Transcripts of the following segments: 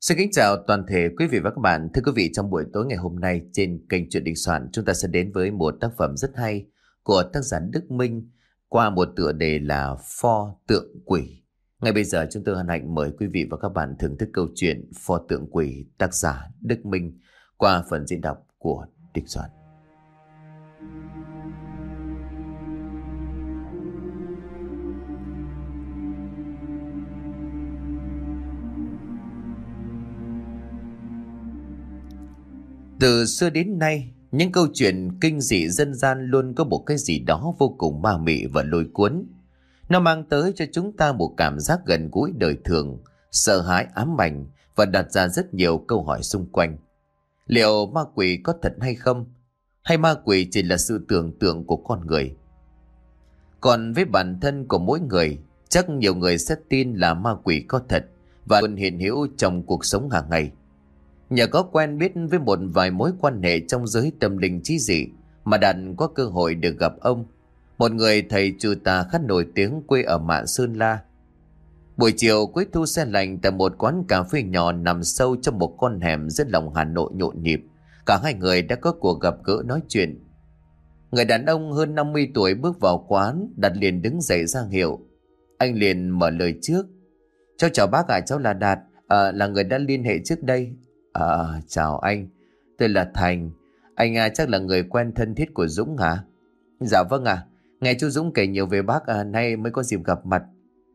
Xin kính chào toàn thể quý vị và các bạn. Thưa quý vị, trong buổi tối ngày hôm nay trên kênh Chuyện Đình Soạn, chúng ta sẽ đến với một tác phẩm rất hay của tác giả Đức Minh qua một tựa đề là Pho Tượng Quỷ. Ngay bây giờ chúng tôi hân hạnh mời quý vị và các bạn thưởng thức câu chuyện Pho Tượng Quỷ tác giả Đức Minh qua phần diễn đọc của Đình Soạn. Từ xưa đến nay, những câu chuyện kinh dị dân gian luôn có một cái gì đó vô cùng ma mị và lôi cuốn. Nó mang tới cho chúng ta một cảm giác gần gũi đời thường, sợ hãi ám ảnh và đặt ra rất nhiều câu hỏi xung quanh. Liệu ma quỷ có thật hay không? Hay ma quỷ chỉ là sự tưởng tượng của con người? Còn với bản thân của mỗi người, chắc nhiều người sẽ tin là ma quỷ có thật và luôn hiện hữu trong cuộc sống hàng ngày. Nhờ có quen biết với một vài mối quan hệ trong giới tâm linh trí dị mà Đạt có cơ hội được gặp ông, một người thầy trừ tà khá nổi tiếng quê ở Mạn Sơn La. Buổi chiều cuối thu se lạnh tại một quán cà phê nhỏ nằm sâu trong một con hẻm giữa lòng Hà Nội nhộn nhịp, cả hai người đã có cuộc gặp gỡ nói chuyện. Người đàn ông hơn 50 tuổi bước vào quán, Đạt liền đứng dậy ra hiệu. Anh liền mở lời trước. Cháu chào bác ạ, cháu là Đạt, là người đã liên hệ trước đây. Chào anh, tôi là Thành. Anh chắc là người quen thân thiết của Dũng hả? Dạ vâng ạ, nghe chú Dũng kể nhiều về bác nay mới có dịp gặp mặt.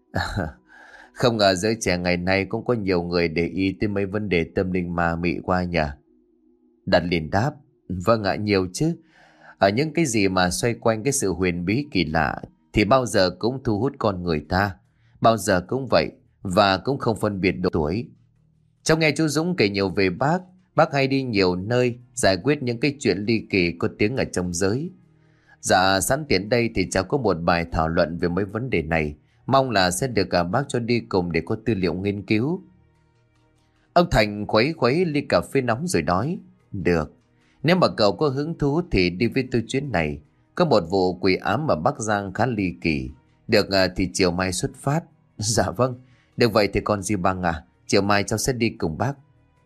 Không ngờ giới trẻ ngày nay cũng có nhiều người để ý tới mấy vấn đề tâm linh ma mị qua nhỉ? Đạt liền đáp, vâng ạ, nhiều chứ. Ở những cái gì mà xoay quanh cái sự huyền bí kỳ lạ thì bao giờ cũng thu hút con người ta. Bao giờ cũng vậy, và cũng không phân biệt độ tuổi. Cháu nghe chú Dũng kể nhiều về bác hay đi nhiều nơi giải quyết những cái chuyện ly kỳ có tiếng ở trong giới. Dạ sẵn tiện đây thì cháu có một bài thảo luận về mấy vấn đề này, mong là sẽ được bác cho đi cùng để có tư liệu nghiên cứu. Ông Thành khuấy khuấy ly cà phê nóng rồi nói, được, nếu mà cậu có hứng thú thì đi với tôi chuyến này. Có một vụ quỷ ám ở Bắc Giang khá ly kỳ. Được thì chiều mai xuất phát. Dạ vâng, được vậy thì còn gì bằng chiều mai cháu sẽ đi cùng bác.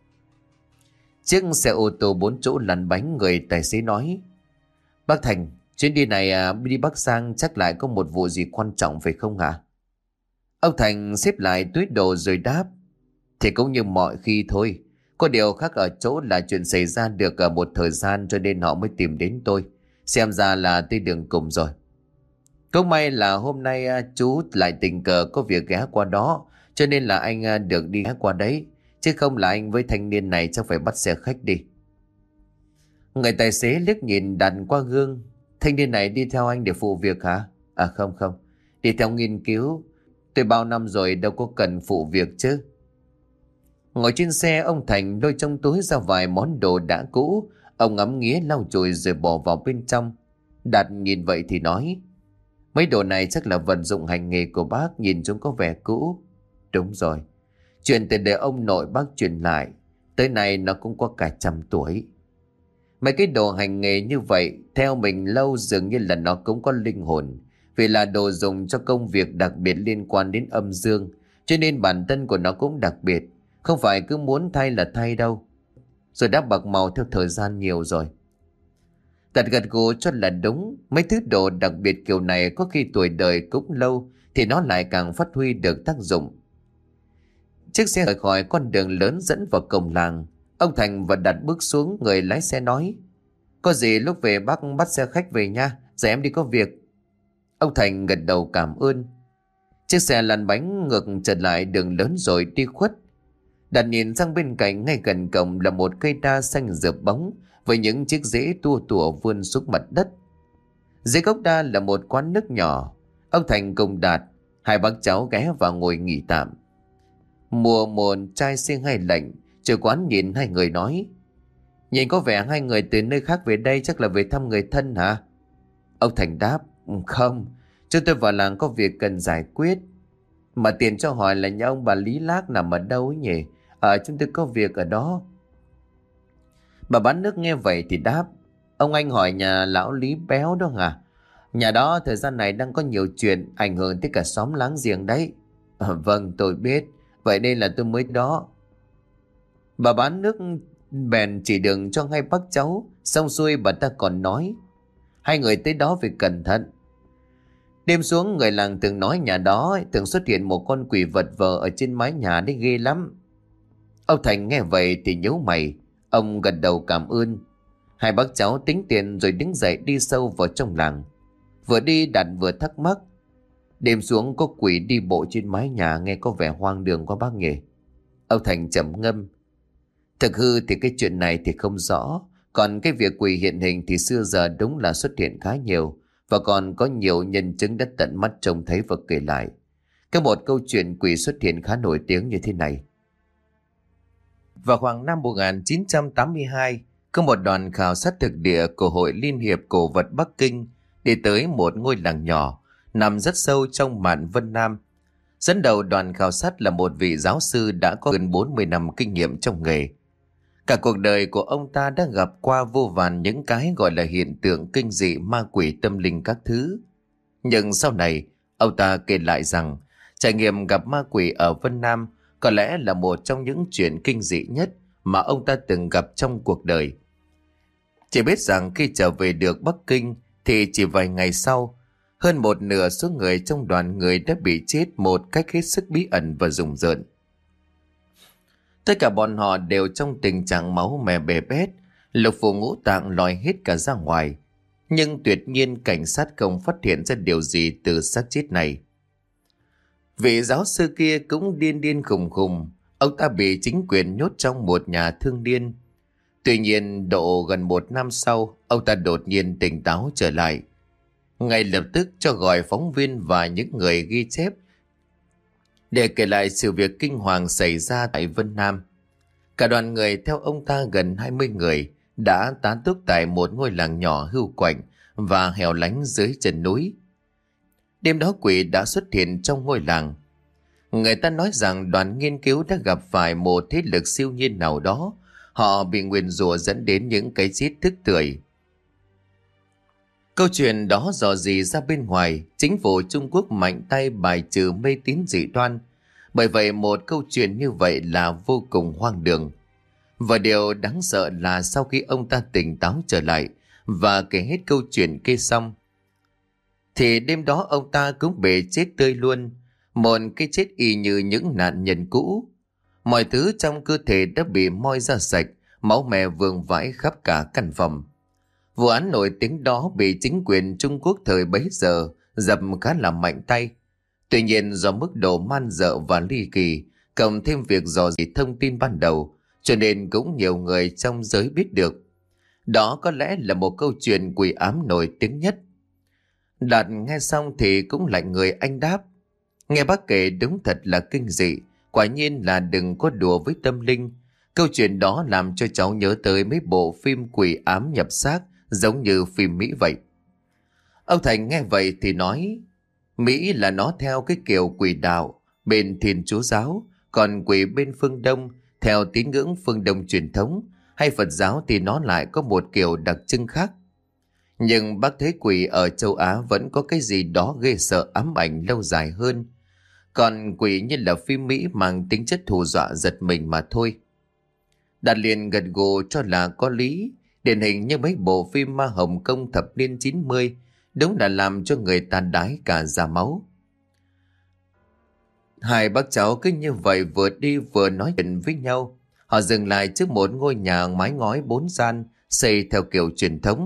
Chiếc xe ô tô 4 chỗ lăn bánh, người tài xế nói, bác Thành, chuyến đi này đi Bắc Giang chắc lại có một vụ gì quan trọng phải không hả? Ông Thành xếp lại túi đồ rồi đáp, thì cũng như mọi khi thôi. Có điều khác ở chỗ là chuyện xảy ra được ở một thời gian cho nên họ mới tìm đến tôi. Xem ra là tới đường cùng rồi. Cũng may là hôm nay chú lại tình cờ có việc ghé qua đó, cho nên là anh được đi ghé qua đấy. Chứ không là anh với thanh niên này chắc phải bắt xe khách đi. Người tài xế liếc nhìn Đạt qua gương. Thanh niên này đi theo anh để phụ việc hả? Không, đi theo nghiên cứu. Tôi bao năm rồi đâu có cần phụ việc chứ. Ngồi trên xe, ông Thành lôi trong túi ra vài món đồ đã cũ. Ông ngắm nghía lau chùi rồi bỏ vào bên trong. Đạt nhìn vậy thì nói, mấy đồ này chắc là vật dụng hành nghề của bác, nhìn chúng có vẻ cũ. Đúng rồi, chuyện từ đời ông nội bác truyền lại, tới nay nó cũng có cả 100 tuổi. Mấy cái đồ hành nghề như vậy, theo mình lâu dường như là nó cũng có linh hồn. Vì là đồ dùng cho công việc đặc biệt liên quan đến âm dương, cho nên bản thân của nó cũng đặc biệt. Không phải cứ muốn thay là thay đâu. Rồi đã bạc màu theo thời gian nhiều rồi. Đạt gật gù cho là đúng. Mấy thứ đồ đặc biệt kiểu này có khi tuổi đời cũng lâu thì nó lại càng phát huy được tác dụng. Chiếc xe rời khỏi con đường lớn dẫn vào cổng làng. Ông Thành và Đạt bước xuống, người lái xe nói, có gì lúc về bác bắt xe khách về nha, giờ em đi có việc. Ông Thành gật đầu cảm ơn. Chiếc xe lăn bánh ngược trở lại đường lớn rồi đi khuất. Đạt nhìn sang bên cạnh, ngay gần cổng là một cây đa xanh rợp bóng với những chiếc rễ tua tủa vươn xuống mặt đất. Dưới gốc đa là một quán nước nhỏ. Ông Thành cùng Đạt, hai bác cháu ghé vào ngồi nghỉ tạm. Mùa một chai riêng hay lạnh, chủ quán nhìn hai người nói, nhìn có vẻ hai người từ nơi khác về đây, chắc là về thăm người thân hả? Ông Thành đáp, không, chúng tôi vào làng có việc cần giải quyết. Mà tiền cho hỏi là nhà ông bà Lý Lác nằm ở đâu ấy nhỉ? Chúng tôi có việc ở đó. Bà bán nước nghe vậy thì đáp, ông anh hỏi nhà lão Lý Béo đó hả? Nhà đó thời gian này đang có nhiều chuyện ảnh hưởng tới cả xóm láng giềng đấy. Vâng, tôi biết. Vậy nên là tôi mới đó. Bà bán nước bèn chỉ đường cho hai bác cháu. Xong xuôi bà ta còn nói: hai người tới đó phải cẩn thận. Đêm xuống người làng thường nói nhà đó thường xuất hiện một con quỷ vật vờ ở trên mái nhà đấy, ghê lắm. Ông Thành nghe vậy thì nhíu mày. Ông gật đầu cảm ơn. Hai bác cháu tính tiền rồi đứng dậy đi sâu vào trong làng. Vừa đi Đạt vừa thắc mắc: đêm xuống có quỷ đi bộ trên mái nhà, nghe có vẻ hoang đường quá bác nhỉ? Ông Thành trầm ngâm: thực hư thì cái chuyện này thì không rõ. Còn cái việc quỷ hiện hình thì xưa giờ đúng là xuất hiện khá nhiều. Và còn có nhiều nhân chứng đã tận mắt trông thấy và kể lại. Có một câu chuyện quỷ xuất hiện khá nổi tiếng như thế này. Vào khoảng năm 1982, có một đoàn khảo sát thực địa của Hội Liên hiệp Cổ vật Bắc Kinh đi tới một ngôi làng nhỏ nằm rất sâu trong mạn Vân Nam. Dẫn đầu đoàn khảo sát là một vị giáo sư đã có gần 40 năm kinh nghiệm trong nghề. Cả cuộc đời của ông ta đã gặp qua vô vàn những cái gọi là hiện tượng kinh dị, ma quỷ, tâm linh các thứ. Nhưng sau này, ông ta kể lại rằng trải nghiệm gặp ma quỷ ở Vân Nam có lẽ là một trong những chuyện kinh dị nhất mà ông ta từng gặp trong cuộc đời. Chỉ biết rằng khi trở về được Bắc Kinh thì chỉ vài ngày sau, hơn một nửa số người trong đoàn người đã bị chết một cách hết sức bí ẩn và rùng rợn. Tất cả bọn họ đều trong tình trạng máu me bê bết, lục phủ ngũ tạng lòi hết cả ra ngoài. Nhưng tuyệt nhiên cảnh sát không phát hiện ra điều gì từ xác chết này. Vị giáo sư kia cũng điên điên khùng khùng. Ông ta bị chính quyền nhốt trong một nhà thương điên. Tuy nhiên độ gần một năm sau, ông ta đột nhiên tỉnh táo trở lại. Ngay lập tức cho gọi phóng viên và những người ghi chép để kể lại sự việc kinh hoàng xảy ra tại Vân Nam. Cả đoàn người theo ông ta gần 20 người đã tán túc tại một ngôi làng nhỏ hưu quạnh và hẻo lánh dưới chân núi. Đêm đó quỷ đã xuất hiện trong ngôi làng. Người ta nói rằng đoàn nghiên cứu đã gặp phải một thế lực siêu nhiên nào đó. Họ bị nguyền rủa dẫn đến những cái chết tức tưởi. Câu chuyện đó dò dỉ ra bên ngoài, chính phủ Trung Quốc mạnh tay bài trừ mê tín dị đoan. Bởi vậy một câu chuyện như vậy là vô cùng hoang đường. Và điều đáng sợ là sau khi ông ta tỉnh táo trở lại và kể hết câu chuyện kia xong, thì đêm đó ông ta cũng bị chết tươi luôn. Một cái chết y như những nạn nhân cũ. Mọi thứ trong cơ thể đã bị moi ra sạch, máu me vương vãi khắp cả căn phòng. Vụ án nổi tiếng đó bị chính quyền Trung Quốc thời bấy giờ dập khá là mạnh tay. Tuy nhiên do mức độ man dợ và ly kỳ, cộng thêm việc dò dỉ thông tin ban đầu, cho nên cũng nhiều người trong giới biết được. Đó có lẽ là một câu chuyện quỷ ám nổi tiếng nhất. Đạt nghe xong thì cũng lạnh người, anh đáp: nghe bác kể đúng thật là kinh dị, quả nhiên là đừng có đùa với tâm linh. Câu chuyện đó làm cho cháu nhớ tới mấy bộ phim quỷ ám nhập xác giống như phim Mỹ vậy. Ông Thành nghe vậy thì nói: Mỹ là nó theo cái kiểu quỷ đạo bên Thiên Chúa giáo, còn quỷ bên phương Đông theo tín ngưỡng phương Đông truyền thống hay Phật giáo thì nó lại có một kiểu đặc trưng khác. Nhưng bác thấy quỷ ở châu Á vẫn có cái gì đó ghê sợ, ám ảnh lâu dài hơn. Còn quỷ như là phim Mỹ mang tính chất hù dọa giật mình mà thôi. Đạt liền gật gù cho là có lý. Điển hình như mấy bộ phim ma Hồng Kông thập niên 90, đúng là làm cho người ta đái cả da máu. Hai bác cháu cứ như vậy vừa đi vừa nói chuyện với nhau. Họ dừng lại trước một ngôi nhà mái ngói 4 gian xây theo kiểu truyền thống.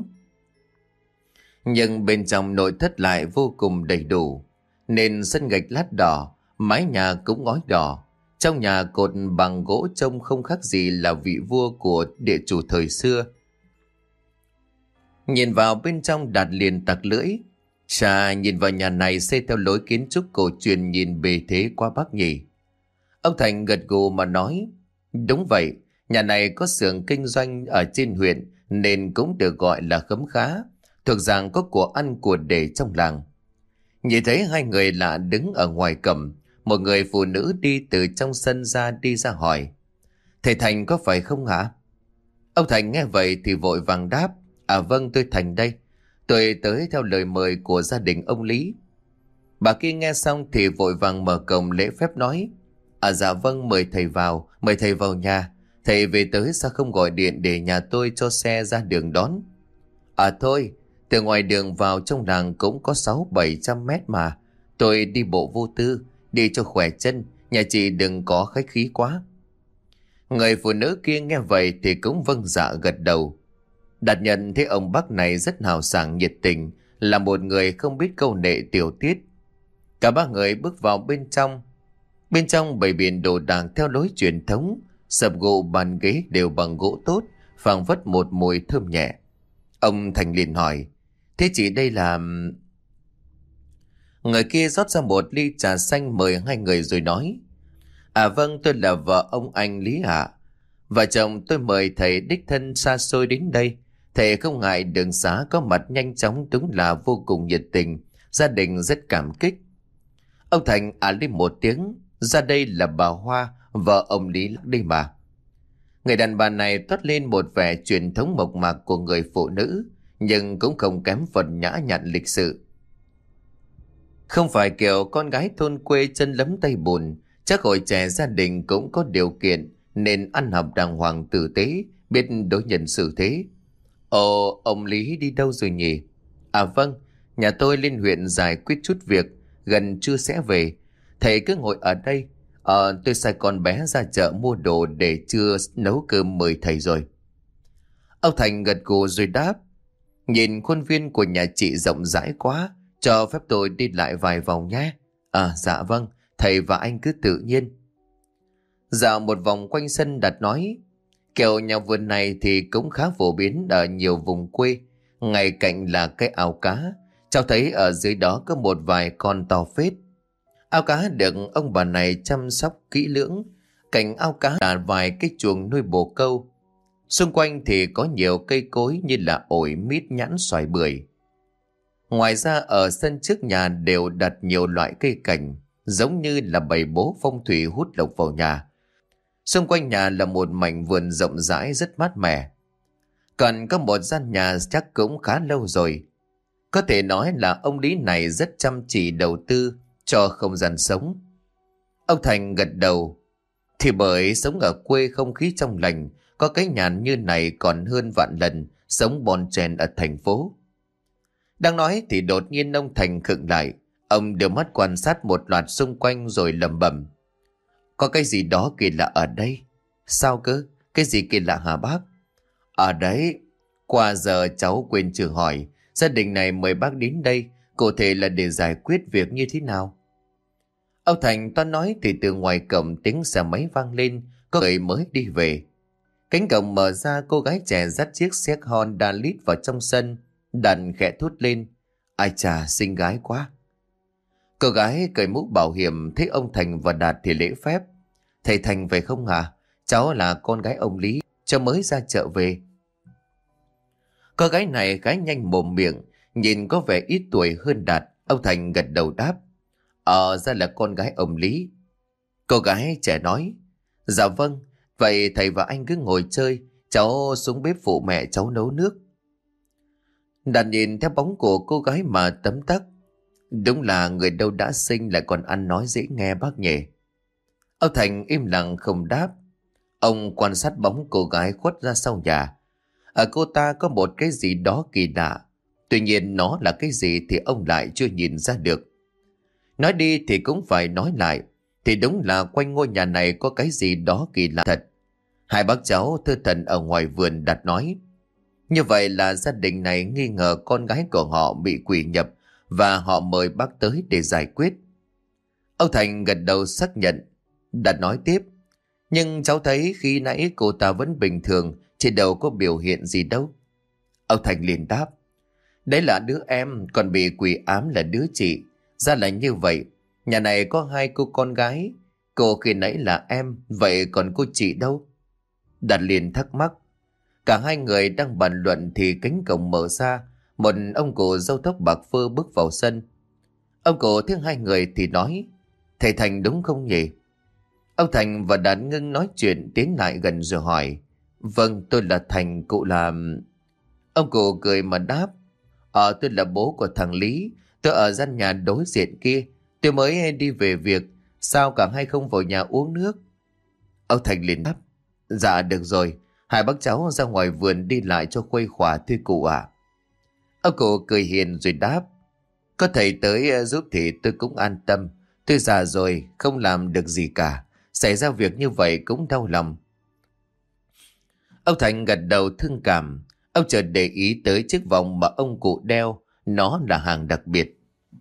Nhưng bên trong nội thất lại vô cùng đầy đủ. Nền sân gạch lát đỏ, mái nhà cũng ngói đỏ. Trong nhà cột bằng gỗ trông không khác gì là vị vua của địa chủ thời xưa. Nhìn vào bên trong Đạt liền tặc lưỡi: chà, nhìn vào nhà này xây theo lối kiến trúc cổ truyền, nhìn bề thế quá bác nhỉ. Ông Thành gật gù mà nói: đúng vậy, nhà này có xưởng kinh doanh ở trên huyện nên cũng được gọi là khấm khá, thuộc dạng có của ăn của để trong làng. Nhìn thấy hai người lạ đứng ở ngoài cổng, một người phụ nữ đi từ trong sân ra đi ra hỏi: thầy Thành có phải không hả? Ông Thành nghe vậy thì vội vàng đáp: à vâng, tôi Thành đây. Tôi tới theo lời mời của gia đình ông Lý. Bà kia nghe xong thì vội vàng mở cổng lễ phép nói: à dạ vâng, mời thầy vào nhà. Thầy về tới sao không gọi điện để nhà tôi cho xe ra đường đón? À thôi, từ ngoài đường vào trong làng cũng có 600-700 mét mà. Tôi đi bộ vô tư, đi cho khỏe chân, nhà chị đừng có khách khí quá. Người phụ nữ kia nghe vậy thì cũng vâng dạ gật đầu. Đạt nhận thấy ông bác này rất hào sảng nhiệt tình, là một người không biết câu nệ tiểu tiết. Cả ba người bước vào bên trong. Bên trong bày biện đồ đạc theo lối truyền thống, sập gỗ bàn ghế đều bằng gỗ tốt, phảng phất một mùi thơm nhẹ. Ông Thành liền hỏi, thế chị đây là... Người kia rót ra một ly trà xanh mời hai người rồi nói, à vâng, tôi là vợ ông anh Lý ạ. Vợ chồng tôi mời thầy đích thân xa xôi đến đây. Thầy không ngại đường xá có mặt nhanh chóng, đúng là vô cùng nhiệt tình. Gia đình rất cảm kích. Ông Thành lên một tiếng, ra đây là bà Hoa, vợ ông Lý đây mà. Người đàn bà này toát lên một vẻ truyền thống mộc mạc của người phụ nữ, nhưng cũng không kém phần nhã nhặn lịch sự. Không phải kiểu con gái thôn quê chân lấm tay bùn, chắc hồi trẻ gia đình cũng có điều kiện nên ăn học đàng hoàng tử tế, biết đối nhân xử thế. Ồ, ông Lý đi đâu rồi nhỉ? À vâng, nhà tôi lên huyện giải quyết chút việc, gần trưa sẽ về. Thầy cứ ngồi ở đây. Tôi sai con bé ra chợ mua đồ để trưa nấu cơm mời thầy rồi. Ông Thành gật gù rồi đáp, nhìn khuôn viên của nhà chị rộng rãi quá, cho phép tôi đi lại vài vòng nhé. À dạ vâng, thầy và anh cứ tự nhiên. Dạo một vòng quanh sân, Đạt nói, kiểu nhà vườn này thì cũng khá phổ biến ở nhiều vùng quê. Ngay cạnh là cái ao cá, cháu thấy ở dưới đó có một vài con to phết. Ao cá được ông bà này chăm sóc kỹ lưỡng. Cạnh ao cá là vài cái chuồng nuôi bồ câu. Xung quanh thì có nhiều cây cối như là ổi, mít, nhãn, xoài, bưởi. Ngoài ra ở sân trước nhà đều đặt nhiều loại cây cảnh, giống như là bày bố phong thủy hút lộc vào nhà. Xung quanh nhà là một mảnh vườn rộng rãi rất mát mẻ. Còn có một gian nhà chắc cũng khá lâu rồi. Có thể nói là ông Lý này rất chăm chỉ đầu tư cho không gian sống. Ông Thành gật đầu. Thì bởi sống ở quê không khí trong lành, có cái nhà như này còn hơn vạn lần sống bon chen ở thành phố. Đang nói thì đột nhiên ông Thành khựng lại. Ông đưa mắt quan sát một loạt xung quanh rồi lẩm bẩm. Có cái gì đó kỳ lạ ở đây. Sao cơ? Cái gì kỳ lạ hả bác? Ở đấy, qua giờ cháu quên chưa hỏi, gia đình này mời bác đến đây, cụ thể là để giải quyết việc như thế nào? Ông Thành toan nói thì từ ngoài cổng tiếng xe máy vang lên, có người mới đi về. Cánh cổng mở ra, cô gái trẻ dắt chiếc xe Honda lít vào trong sân, đàn khẽ thốt lên. Ai chà, xinh gái quá. Cô gái cởi mũ bảo hiểm, thấy ông Thành và Đạt thì lễ phép. Thầy Thành về không hả? Cháu là con gái ông Lý, cháu mới ra chợ về. Cô gái này khá nhanh mồm miệng, nhìn có vẻ ít tuổi hơn Đạt. Ông Thành gật đầu đáp. Ra là con gái ông Lý. Cô gái trẻ nói. Dạ vâng, vậy thầy và anh cứ ngồi chơi, cháu xuống bếp phụ mẹ cháu nấu nước. Đạt nhìn theo bóng của cô gái mà tấm tắc. Đúng là người đâu đã sinh lại còn ăn nói dễ nghe bác nhỉ. Ông Thành im lặng không đáp. Ông quan sát bóng cô gái khuất ra sau nhà. Ở cô ta có một cái gì đó kỳ lạ. Tuy nhiên nó là cái gì thì ông lại chưa nhìn ra được. Nói đi thì cũng phải nói lại. Thì đúng là quanh ngôi nhà này có cái gì đó kỳ lạ thật. Hai bác cháu thư thần ở ngoài vườn Đạt nói. Như vậy là gia đình này nghi ngờ con gái của họ bị quỷ nhập và họ mời bác tới để giải quyết. Ông Thành gật đầu xác nhận. Đạt nói tiếp. Nhưng cháu thấy khi nãy cô ta vẫn bình thường, chứ đâu có biểu hiện gì đâu. Ông Thành liền đáp. Đấy là đứa em, còn bị quỷ ám là đứa chị. Ra là như vậy. Nhà này có hai cô con gái. Cô khi nãy là em, vậy còn cô chị đâu? Đạt liền thắc mắc. Cả hai người đang bàn luận thì cánh cổng mở ra. Một ông cụ râu tóc bạc phơ bước vào sân. Ông cụ thấy hai người thì nói. Thầy Thành đúng không nhỉ? Ông Thành và Đạt ngưng nói chuyện, tiến lại gần rồi hỏi. Vâng, tôi là Thành, cụ là... Ông cụ cười mà đáp. Tôi là bố của thằng Lý. Tôi ở gian nhà đối diện kia. Tôi mới đi về việc. Sao cả hai không vào nhà uống nước? Ông Thành liền đáp. Dạ được rồi, hai bác cháu ra ngoài vườn đi lại cho khuây khỏa thưa cụ ạ. Ông cụ cười hiền rồi đáp. Có thầy tới giúp thì tôi cũng an tâm. Tôi già rồi, không làm được gì cả. Xảy ra việc như vậy cũng đau lòng. Ông Thành gật đầu thương cảm. Ông chợt để ý tới chiếc vòng mà ông cụ đeo. Nó là hàng đặc biệt.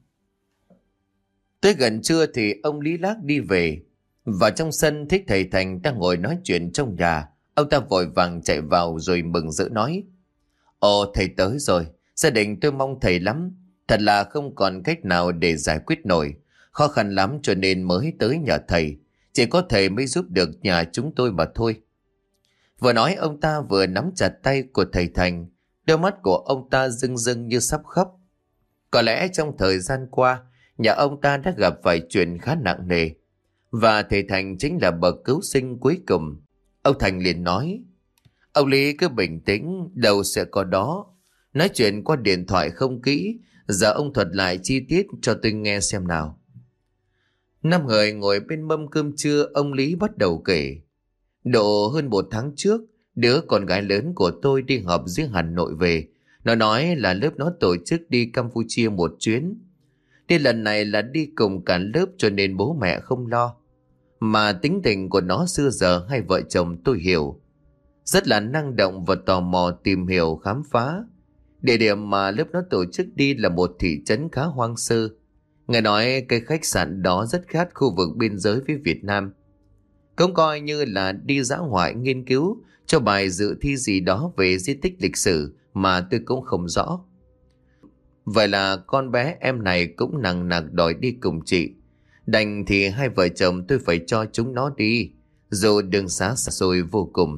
Tới gần trưa thì ông Lý Lác đi về. Vào trong sân thấy thầy Thành đang ngồi nói chuyện trong nhà. Ông ta vội vàng chạy vào rồi mừng rỡ nói. Ồ, thầy tới rồi. Gia đình tôi mong thầy lắm. Thật là không còn cách nào để giải quyết nổi. Khó khăn lắm cho nên mới tới nhờ thầy. Chỉ có thầy mới giúp được nhà chúng tôi mà thôi. Vừa nói ông ta vừa nắm chặt tay của thầy Thành. Đôi mắt của ông ta rưng rưng như sắp khóc. Có lẽ trong thời gian qua, nhà ông ta đã gặp phải chuyện khá nặng nề. Và thầy Thành chính là bậc cứu sinh cuối cùng. Ông Thành liền nói. Ông Lý cứ bình tĩnh, đâu sẽ có đó. Nói chuyện qua điện thoại không kỹ. Giờ ông thuật lại chi tiết cho tôi nghe xem nào. 5 người ngồi bên mâm cơm trưa, ông Lý bắt đầu kể. Độ hơn 1 tháng trước, đứa con gái lớn của tôi đi học dưới Hà Nội về. Nó nói là lớp nó tổ chức đi Campuchia một chuyến. Đi lần này là đi cùng cả lớp cho nên bố mẹ không lo. Mà tính tình của nó xưa giờ hai vợ chồng tôi hiểu. Rất là năng động và tò mò tìm hiểu khám phá. Địa điểm mà lớp nó tổ chức đi là một thị trấn khá hoang sơ. Nghe nói cái khách sạn đó rất khác khu vực biên giới với Việt Nam. Cũng coi như là đi dã ngoại nghiên cứu cho bài dự thi gì đó về di tích lịch sử mà tôi cũng không rõ. Vậy là con bé em này cũng nằng nặc đòi đi cùng chị. Đành thì hai vợ chồng tôi phải cho chúng nó đi, dù đường xá xa xôi vô cùng.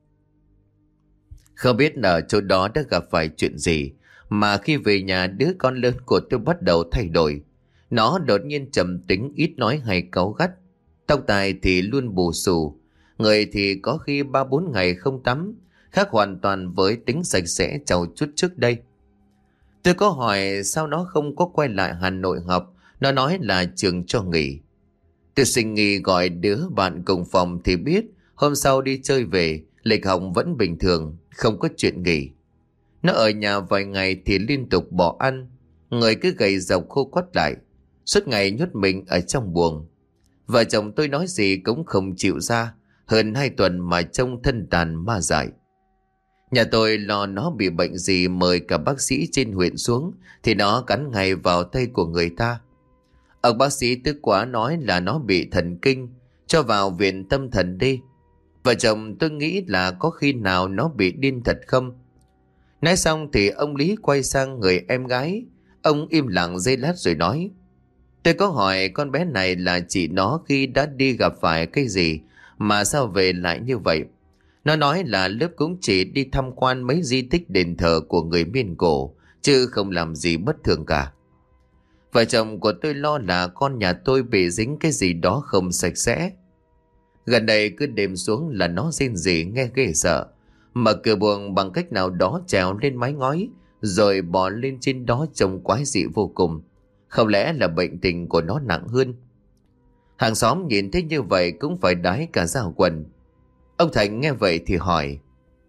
Không biết ở chỗ đó đã gặp phải chuyện gì mà khi về nhà đứa con lớn của tôi bắt đầu thay đổi. Nó đột nhiên trầm tính, ít nói hay cáu gắt. Tóc tai thì luôn bù xù. Người thì có khi 3-4 ngày không tắm, khác hoàn toàn với tính sạch sẽ trau chuốt trước đây. Tôi có hỏi sao nó không có quay lại Hà Nội học. Nó nói là trường cho nghỉ. Tôi sinh nghi gọi đứa bạn cùng phòng thì biết hôm sau đi chơi về, lịch học vẫn bình thường, không có chuyện nghỉ. Nó ở nhà vài ngày thì liên tục bỏ ăn, người cứ gầy dọc khô quắt lại, suốt ngày nhốt mình ở trong buồng. Vợ chồng tôi nói gì cũng không chịu ra, hơn 2 tuần mà trông thân tàn ma dại. Nhà tôi lo nó bị bệnh gì mời cả bác sĩ trên huyện xuống thì nó cắn ngay vào tay của người ta. Ông bác sĩ tức quá nói là nó bị thần kinh, cho vào viện tâm thần đi. Vợ chồng tôi nghĩ là có khi nào nó bị điên thật không. Nói xong thì ông Lý quay sang người em gái. Ông im lặng giây lát rồi nói. Tôi có hỏi con bé này là chị nó khi đã đi gặp phải cái gì mà sao về lại như vậy. Nó nói là lớp cũng chỉ đi tham quan mấy di tích đền thờ của người Miên Cổ, chứ không làm gì bất thường cả. Vợ chồng của tôi lo là con nhà tôi bị dính cái gì đó không sạch sẽ. Gần đây cứ đêm xuống là nó rên rỉ nghe ghê sợ. Mở cửa buồng bằng cách nào đó trèo lên mái ngói, rồi bò lên trên đó trông quái dị vô cùng. Không lẽ là bệnh tình của nó nặng hơn? Hàng xóm nhìn thấy như vậy cũng phải đái cả da quần. Ông Thành nghe vậy thì hỏi.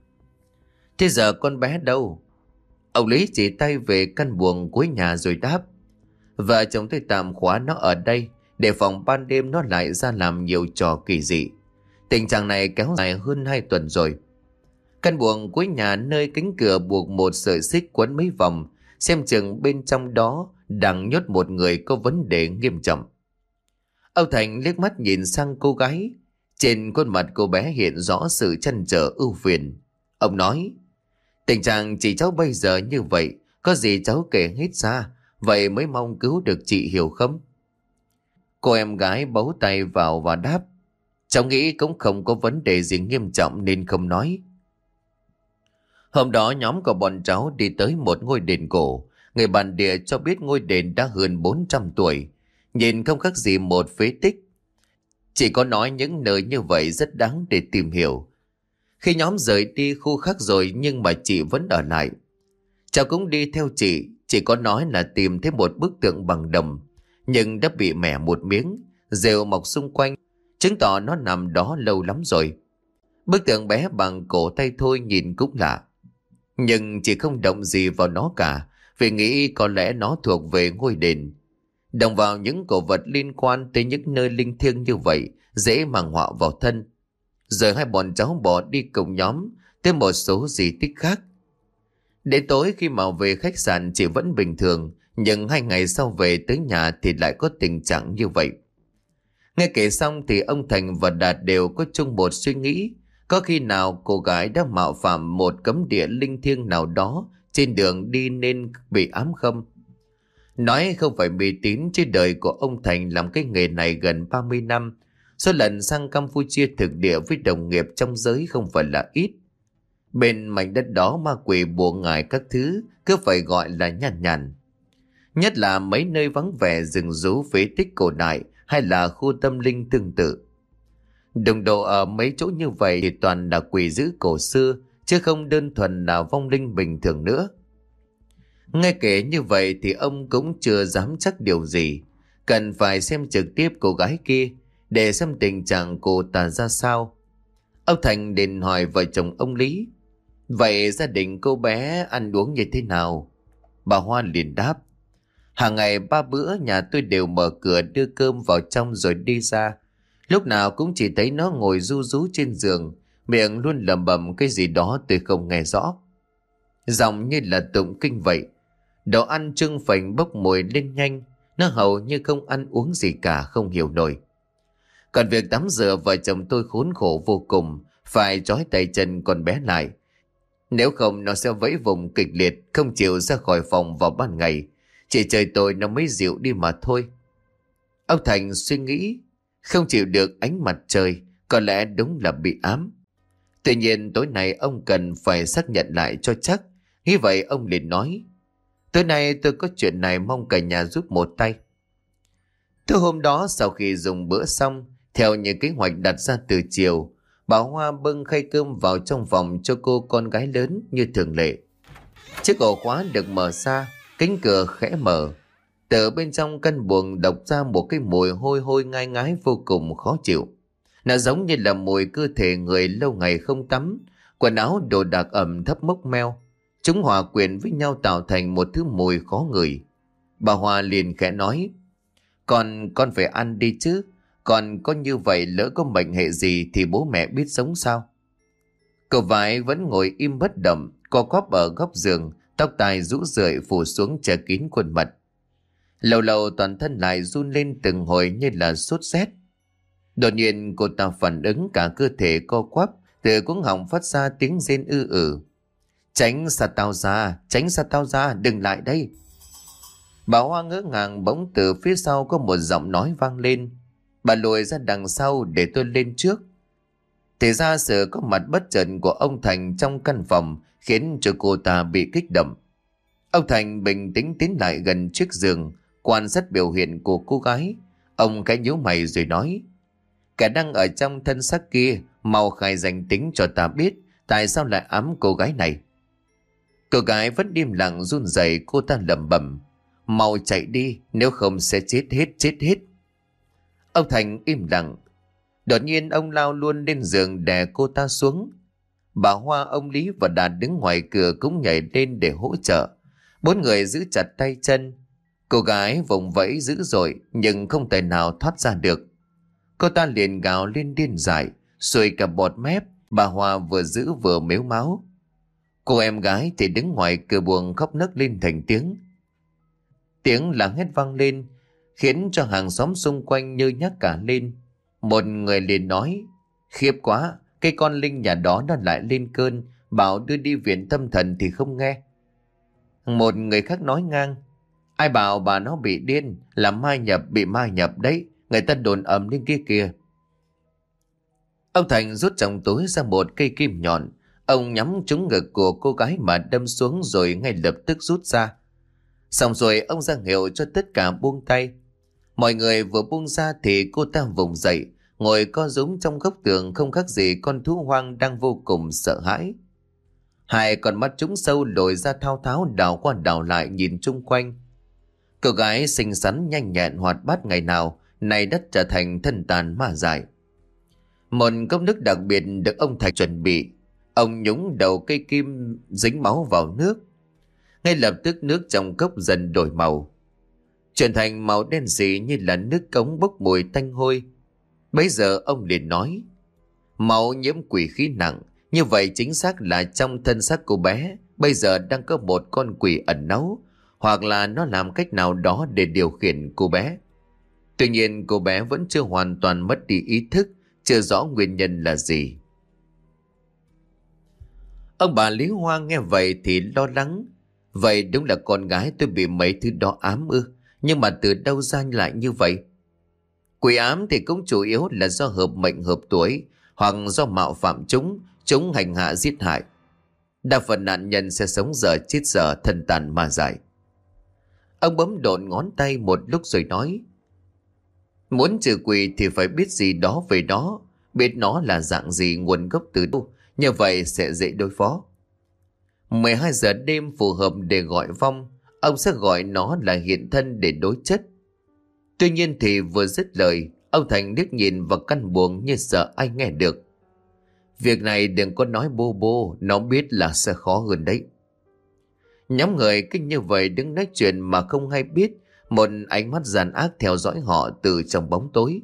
Thế giờ con bé đâu? Ông Lý chỉ tay về căn buồng cuối nhà rồi đáp. Vợ chồng tôi tạm khóa nó ở đây để phòng ban đêm nó lại ra làm nhiều trò kỳ dị. Tình trạng này kéo dài hơn 2 tuần rồi. Căn buồng cuối nhà nơi cánh cửa buộc một sợi xích quấn mấy vòng, xem chừng bên trong đó đang nhốt một người có vấn đề nghiêm trọng. Ông Thành liếc mắt nhìn sang cô gái. Trên khuôn mặt cô bé hiện rõ sự trăn trở ưu phiền. Ông nói, tình trạng chị cháu bây giờ như vậy, có gì cháu kể hết ra, vậy mới mong cứu được chị, hiểu không? Cô em gái bấu tay vào và đáp, cháu nghĩ cũng không có vấn đề gì nghiêm trọng nên không nói. Hôm đó nhóm của bọn cháu đi tới một ngôi đền cổ. Người bản địa cho biết ngôi đền đã hơn 400 tuổi, nhìn không khác gì một phế tích. Chỉ có nói những nơi như vậy rất đáng để tìm hiểu. Khi nhóm rời đi khu khác rồi nhưng mà chị vẫn ở lại. Cháu cũng đi theo chị có nói là tìm thấy một bức tượng bằng đồng, nhưng đã bị mẻ một miếng, rêu mọc xung quanh, chứng tỏ nó nằm đó lâu lắm rồi. Bức tượng bé bằng cổ tay thôi nhìn cũng lạ. Nhưng chỉ không động gì vào nó cả, vì nghĩ có lẽ nó thuộc về ngôi đền. Động vào những cổ vật liên quan tới những nơi linh thiêng như vậy dễ mang họa vào thân. Rồi hai bọn cháu bỏ đi cùng nhóm tới một số di tích khác. Đến tối khi mà về khách sạn chỉ vẫn bình thường, nhưng 2 ngày sau về tới nhà thì lại có tình trạng như vậy. Nghe kể xong thì ông Thành và Đạt đều có chung một suy nghĩ. Có khi nào cô gái đã mạo phạm một cấm địa linh thiêng nào đó trên đường đi nên bị ám không? Nói không phải mê tín, chứ đời của ông Thành làm cái nghề này gần 30 năm. Số lần sang Campuchia thực địa với đồng nghiệp trong giới không phải là ít. Bên mảnh đất đó ma quỷ bùa ngải các thứ cứ phải gọi là nhàn nhàn. Nhất là mấy nơi vắng vẻ rừng rú phế tích cổ đại hay là khu tâm linh tương tự. Đồng độ ở mấy chỗ như vậy thì toàn là quỷ dữ cổ xưa, chứ không đơn thuần là vong linh bình thường nữa. Nghe kể như vậy thì ông cũng chưa dám chắc điều gì. Cần phải xem trực tiếp cô gái kia để xem tình trạng cô ta ra sao. Ông Thành đến hỏi vợ chồng ông Lý: vậy gia đình cô bé ăn uống như thế nào? Bà Hoa liền đáp: hàng ngày 3 bữa nhà tôi đều mở cửa đưa cơm vào trong rồi đi ra. Lúc nào cũng chỉ thấy nó ngồi ru rú trên giường, miệng luôn lẩm bẩm cái gì đó tôi không nghe rõ. Giọng như là tụng kinh vậy. Đồ ăn trưng phành bốc mùi lên nhanh, nó hầu như không ăn uống gì cả, không hiểu nổi. Còn việc tắm rửa vợ chồng tôi khốn khổ vô cùng, phải trói tay chân con bé lại. Nếu không nó sẽ vẫy vùng kịch liệt, không chịu ra khỏi phòng vào ban ngày. Chỉ trời tối nó mới dịu đi mà thôi. Ông Thành suy nghĩ, không chịu được ánh mặt trời, có lẽ đúng là bị ám. Tuy nhiên tối nay ông cần phải xác nhận lại cho chắc. Nghĩ vậy ông liền nói: tối nay tôi có chuyện này, mong cả nhà giúp một tay. Tối hôm đó sau khi dùng bữa xong, theo những kế hoạch đặt ra từ chiều, bà Hoa bưng khay cơm vào trong phòng cho cô con gái lớn như thường lệ. Chiếc ổ khóa được mở ra, cánh cửa khẽ mở. Từ bên trong căn buồng độc ra một cái mùi hôi hôi ngai ngái vô cùng khó chịu. Nó giống như là mùi cơ thể người lâu ngày không tắm, quần áo đồ đạc ẩm thấp mốc meo. Chúng hòa quyện với nhau tạo thành một thứ mùi khó ngửi. Bà Hoa liền khẽ nói: con phải ăn đi chứ. Còn có như vậy lỡ có mệnh hệ gì thì bố mẹ biết sống sao? Cậu Vải vẫn ngồi im bất động, co quắp ở góc giường, tóc tai rũ rượi phủ xuống che kín khuôn mặt. Lâu lâu toàn thân lại run lên từng hồi như là sốt rét. Đột nhiên cô ta phản ứng, cả cơ thể co quắp, từ cuống họng phát ra tiếng rên ư ử. Tránh xa tao ra, tránh xa tao ra, đừng lại đây. Bà Hoa ngỡ ngàng, bỗng từ phía sau có một giọng nói vang lên: bà lùi ra đằng sau để tôi lên trước. Thì ra sự có mặt bất chợt của ông Thành trong căn phòng khiến cho cô ta bị kích động. Ông Thành bình tĩnh tiến lại gần chiếc giường, quan sát biểu hiện của cô gái. Ông cái nhíu mày rồi nói: kẻ đang ở trong thân xác kia, mau khai danh tính cho ta biết tại sao lại ám cô gái này. Cô gái vẫn im lặng run rẩy, cô ta lẩm bẩm: mau chạy đi, nếu không sẽ chết hết, chết hết. Ông Thành im lặng. Đột nhiên ông lao luôn lên giường đè cô ta xuống. Bà Hoa, ông Lý và Đạt đứng ngoài cửa cũng nhảy lên để hỗ trợ. 4 người giữ chặt tay chân. Cô gái vùng vẫy dữ dội nhưng không thể nào thoát ra được. Cô ta liền gào lên điên dại, xuôi cả bọt mép. Bà Hoa vừa giữ vừa mếu máo. Cô em gái thì đứng ngoài cửa buồng khóc nấc lên thành tiếng. Tiếng la hét vang lên khiến cho hàng xóm xung quanh nhơ nhác cả lên. Một người liền nói: khiếp quá, cái con Linh nhà đó nó lại lên cơn, bảo đưa đi viện tâm thần thì không nghe. Một người khác nói ngang: ai bảo bà nó bị điên, là mai nhập, bị mai nhập đấy, người ta đồn ầm lên kia kìa. Ông Thành rút trong túi ra một cây kim nhọn. Ông nhắm trúng ngực của cô gái mà đâm xuống rồi ngay lập tức rút ra. Xong rồi ông ra hiệu cho tất cả buông tay. Mọi người vừa buông ra thì cô ta vùng dậy, ngồi co rúm trong góc tường không khác gì con thú hoang đang vô cùng sợ hãi. Hai con mắt trũng sâu lồi ra thao tháo đảo qua đảo lại nhìn chung quanh. Cô gái xinh xắn nhanh nhẹn hoạt bát ngày nào nay đất trở thành thân tàn ma dại. Một cốc nước đặc biệt được ông Thành chuẩn bị. Ông nhúng đầu cây kim dính máu vào nước. Ngay lập tức nước trong cốc dần đổi màu, chuyển thành màu đen sì như là nước cống bốc mùi tanh hôi. Bấy giờ ông liền nói: máu nhiễm quỷ khí nặng, như vậy chính xác là trong thân xác cô bé bây giờ đang có một con quỷ ẩn náu, hoặc là nó làm cách nào đó để điều khiển cô bé. Tuy nhiên cô bé vẫn chưa hoàn toàn mất đi ý thức, chưa rõ nguyên nhân là gì. Ông bà Lý Hoa nghe vậy thì lo lắng. Vậy đúng là con gái tôi bị mấy thứ đó ám ư? Nhưng mà từ đâu ra lại như vậy? Quỷ ám thì cũng chủ yếu là do hợp mệnh hợp tuổi, hoặc do mạo phạm chúng hành hạ giết hại. Đa phần nạn nhân sẽ sống dở chết dở, thân tàn ma dại. Ông bấm độn ngón tay một lúc rồi nói: muốn trừ quỷ thì phải biết gì đó về nó, biết nó là dạng gì, nguồn gốc từ đâu, như vậy sẽ dễ đối phó. 12 giờ đêm phù hợp để gọi vong, ông sẽ gọi nó là hiện thân để đối chất. Tuy nhiên thì vừa dứt lời, ông Thành liếc nhìn vào căn buồng như sợ ai nghe được. Việc này đừng có nói bô bô, nó biết là sẽ khó hơn đấy. Nhóm người kinh như vậy đứng nói chuyện mà không hay biết, một ánh mắt gian ác theo dõi họ từ trong bóng tối.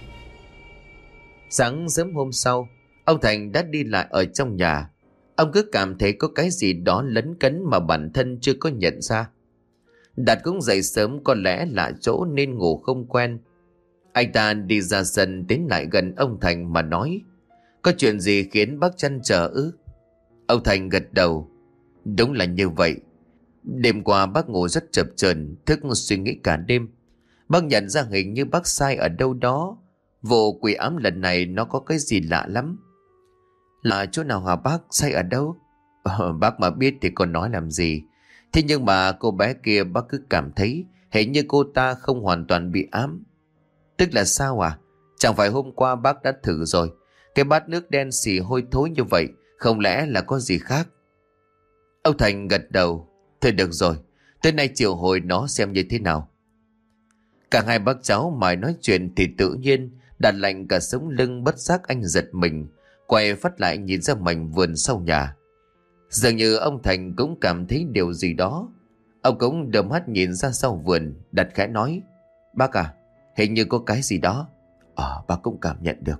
Sáng sớm hôm sau, ông Thành đã đi lại ở trong nhà. Ông cứ cảm thấy có cái gì đó lấn cấn mà bản thân chưa có nhận ra. Đạt cũng dậy sớm, có lẽ lạ chỗ nên ngủ không quen. Anh ta đi ra sân tiến lại gần ông Thành mà nói: có chuyện gì khiến bác trăn trở ư? Ông Thành gật đầu: đúng là như vậy. Đêm qua bác ngủ rất chập chờn, thức suy nghĩ cả đêm. Bác nhận ra hình như bác sai ở đâu đó. Vụ quỷ ám lần này nó có cái gì lạ lắm. Là chỗ nào hả bác? Sai ở đâu? Bác mà biết thì còn nói làm gì. Thế nhưng mà cô bé kia bác cứ cảm thấy hình như cô ta không hoàn toàn bị ám. Tức là sao à? Chẳng phải hôm qua bác đã thử rồi, cái bát nước đen xì hôi thối như vậy, không lẽ là có gì khác? Ông Thành gật đầu: thôi được rồi, tới nay triệu hồi nó xem như thế nào. Cả hai bác cháu mãi nói chuyện thì tự nhiên Đạt lạnh cả sống lưng, bất giác anh giật mình, quay phát lại nhìn ra mảnh vườn sau nhà. Dường như ông Thành cũng cảm thấy điều gì đó. Ông cũng đưa mắt nhìn ra sau vườn. Đạt khẽ nói: bác à, hình như có cái gì đó. Bác cũng cảm nhận được.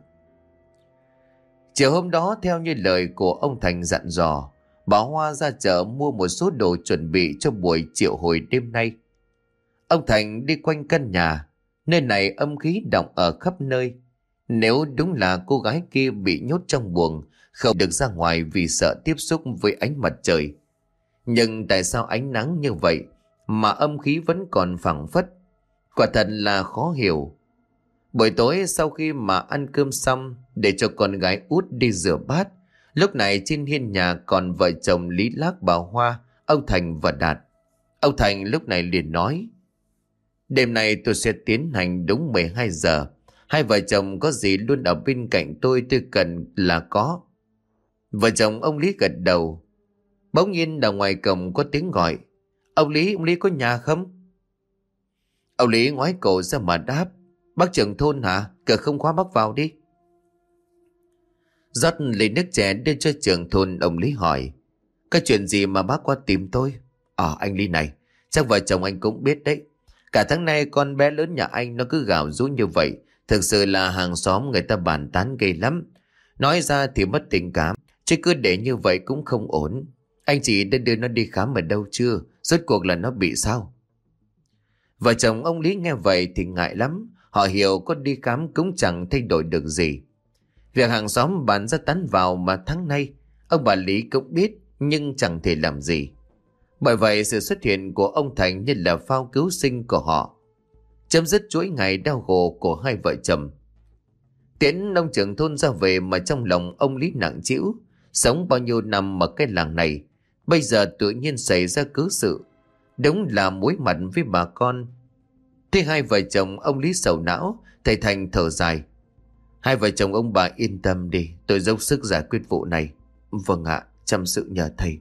Chiều hôm đó, theo như lời của ông Thành dặn dò, bà Hoa ra chợ mua một số đồ chuẩn bị cho buổi triệu hồi đêm nay. Ông Thành đi quanh căn nhà. Nơi này âm khí đọng ở khắp nơi. Nếu đúng là cô gái kia bị nhốt trong buồng, không được ra ngoài vì sợ tiếp xúc với ánh mặt trời. Nhưng tại sao ánh nắng như vậy mà âm khí vẫn còn phảng phất? Quả thật là khó hiểu. Buổi tối sau khi mà ăn cơm xong, để cho con gái út đi rửa bát, lúc này trên hiên nhà còn vợ chồng Lý Lác, bà Hoa, ông Thành và Đạt. Ông Thành lúc này liền nói: đêm nay tôi sẽ tiến hành đúng 12 giờ. Hai vợ chồng có gì luôn ở bên cạnh tôi cần là có. Vợ chồng ông Lý gật đầu. Bỗng nhiên ở ngoài cổng có tiếng gọi: ông Lý có nhà không? Ông Lý ngoái cổ ra mà đáp: bác trưởng thôn hả? Cửa không khóa, bác vào đi. Rót lấy nước chè đưa cho trưởng thôn, ông Lý hỏi: cái chuyện gì mà bác qua tìm tôi? Anh Lý này, chắc vợ chồng anh cũng biết đấy. Cả tháng nay con bé lớn nhà anh nó cứ gào rú như vậy. Thực sự là hàng xóm người ta bàn tán ghê lắm. Nói ra thì mất tình cảm, chứ cứ để như vậy cũng không ổn. Anh chị đã đưa nó đi khám ở đâu chưa? Rốt cuộc là nó bị sao? Vợ chồng ông Lý nghe vậy thì ngại lắm. Họ hiểu có đi khám cũng chẳng thay đổi được gì. Việc hàng xóm bàn ra tán vào mà tháng nay ông bà Lý cũng biết, nhưng chẳng thể làm gì. Bởi vậy sự xuất hiện của ông Thành như là phao cứu sinh của họ, chấm dứt chuỗi ngày đau khổ của hai vợ chồng. Tiễn ông trưởng thôn ra về mà trong lòng ông Lý nặng trĩu. Sống bao nhiêu năm ở cái làng này, bây giờ tự nhiên xảy ra cớ sự, đúng là mối mặt với bà con. Thế hai vợ chồng ông Lý sầu não, thầy Thành thở dài: hai vợ chồng ông bà yên tâm đi, tôi dốc sức giải quyết vụ này. Vâng ạ, chăm sự nhờ thầy.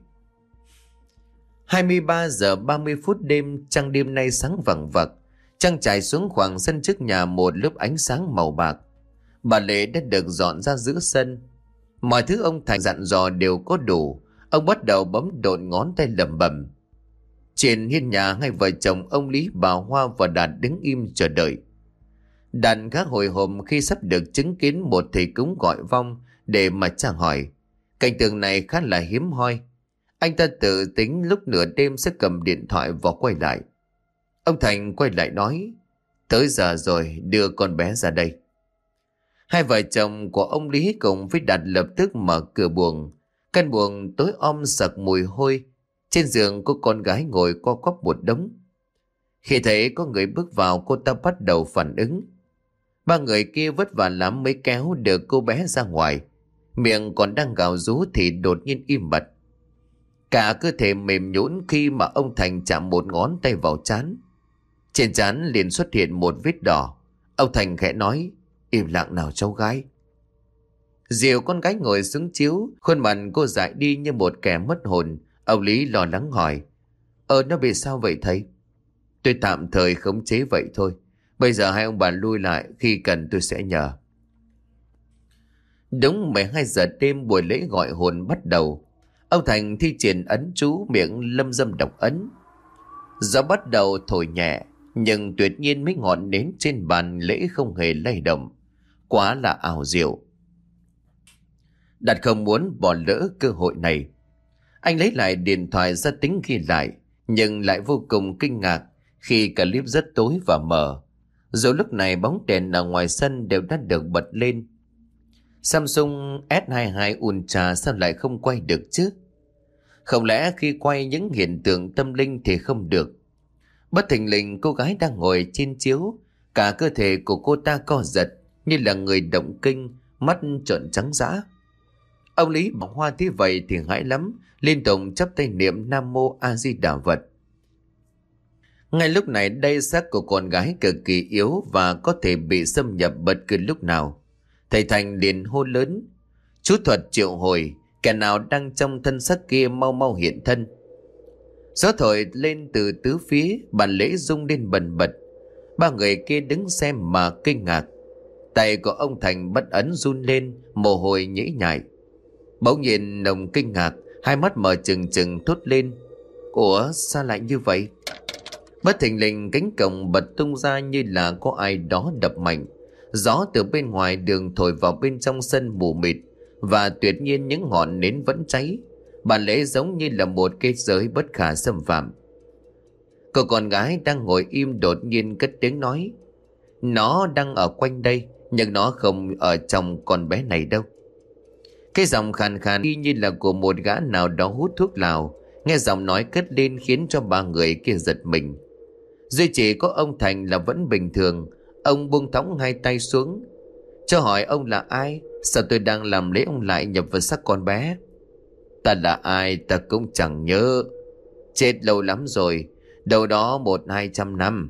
23 giờ 30 phút đêm, trăng đêm nay sáng vằng vặc. Trăng trải xuống khoảng sân trước nhà một lớp ánh sáng màu bạc. Bà Lệ đã được dọn ra giữa sân. Mọi thứ ông Thành dặn dò đều có đủ. Ông bắt đầu bấm độn ngón tay lẩm bẩm. Trên hiên nhà, hai vợ chồng ông Lý, bà Hoa và Đạt đứng im chờ đợi. Đạt khá hồi hộp khi sắp được chứng kiến một thầy cúng gọi vong để mà tra hỏi. Cảnh tượng này khá là hiếm hoi. Anh ta tự tính lúc nửa đêm sẽ cầm điện thoại và quay lại. Ông Thành quay lại nói, tới giờ rồi, đưa con bé ra đây. Hai vợ chồng của ông Lý cùng với Đạt lập tức mở cửa buồng. Căn buồng tối om sặc mùi hôi. Trên giường có con gái ngồi co quắp một đống. Khi thấy có người bước vào, cô ta bắt đầu phản ứng. Ba người kia vất vả lắm mới kéo được cô bé ra ngoài. Miệng còn đang gào rú thì đột nhiên im bặt. Cả cơ thể mềm nhũn khi mà ông Thành chạm một ngón tay vào trán. Trên trán liền xuất hiện một vết đỏ. Ông Thành khẽ nói, im lặng nào cháu gái. Dìu con gái ngồi xuống chiếu, khuôn mặt cô dại đi như một kẻ mất hồn. Ông Lý lo lắng hỏi, nó bị sao vậy thầy? Tôi tạm thời khống chế vậy thôi. Bây giờ hai ông bà lui lại, khi cần tôi sẽ nhờ. Đúng 12 giờ đêm, buổi lễ gọi hồn bắt đầu. Ông Thành thi triển ấn chú, miệng lâm dâm đọc ấn. Gió bắt đầu thổi nhẹ, nhưng tuyệt nhiên mấy ngọn nến trên bàn lễ không hề lay động. Quá là ảo diệu. Đạt không muốn bỏ lỡ cơ hội này. Anh lấy lại điện thoại ra tính ghi lại, nhưng lại vô cùng kinh ngạc khi clip rất tối và mờ. Dù lúc này bóng đèn ở ngoài sân đều đã được bật lên. Samsung S22 Ultra sao lại không quay được chứ? Không lẽ khi quay những hiện tượng tâm linh thì không được? Bất thình lình cô gái đang ngồi trên chiếu, cả cơ thể của cô ta co giật như là người động kinh, mắt trợn trắng dã. Ông Lý bà Hoa thấy vậy thì hãi lắm, liên tục chắp tay niệm Nam Mô A Di Đà Phật. Ngay lúc này đây, xác của con gái cực kỳ yếu và có thể bị xâm nhập bất cứ lúc nào. Thầy Thành liền hô lớn, chú thuật triệu hồi, kẻ nào đang trong thân xác kia mau mau hiện thân. Gió thổi lên từ tứ phía, bàn lễ rung lên bần bật. Ba người kia đứng xem mà kinh ngạc. Tay của ông Thành bất ấn run lên, mồ hôi nhễ nhại. Bỗng nhiên ông kinh ngạc, hai mắt mở trừng trừng thốt lên, ủa sao lại như vậy? Bất thình lình cánh cổng bật tung ra như là có ai đó đập mạnh. Gió từ bên ngoài đường thổi vào bên trong sân mù mịt, và tuyệt nhiên những ngọn nến vẫn cháy. Bàn lễ giống như là một cái giới bất khả xâm phạm. Cô con gái đang ngồi im đột nhiên cất tiếng nói, nó đang ở quanh đây, nhưng nó không ở trong con bé này đâu. Cái giọng khàn khàn y như là của một gã nào đó hút thuốc lào. Nghe giọng nói cất lên khiến cho ba người kia giật mình. Duy chỉ có ông Thành là vẫn bình thường. Ông buông thõng hai tay xuống. Cho hỏi ông là ai? Sao tôi đang làm lễ ông lại nhập vào xác con bé? Ta là ai ta cũng chẳng nhớ. Chết lâu lắm rồi, đâu đó 100-200 năm.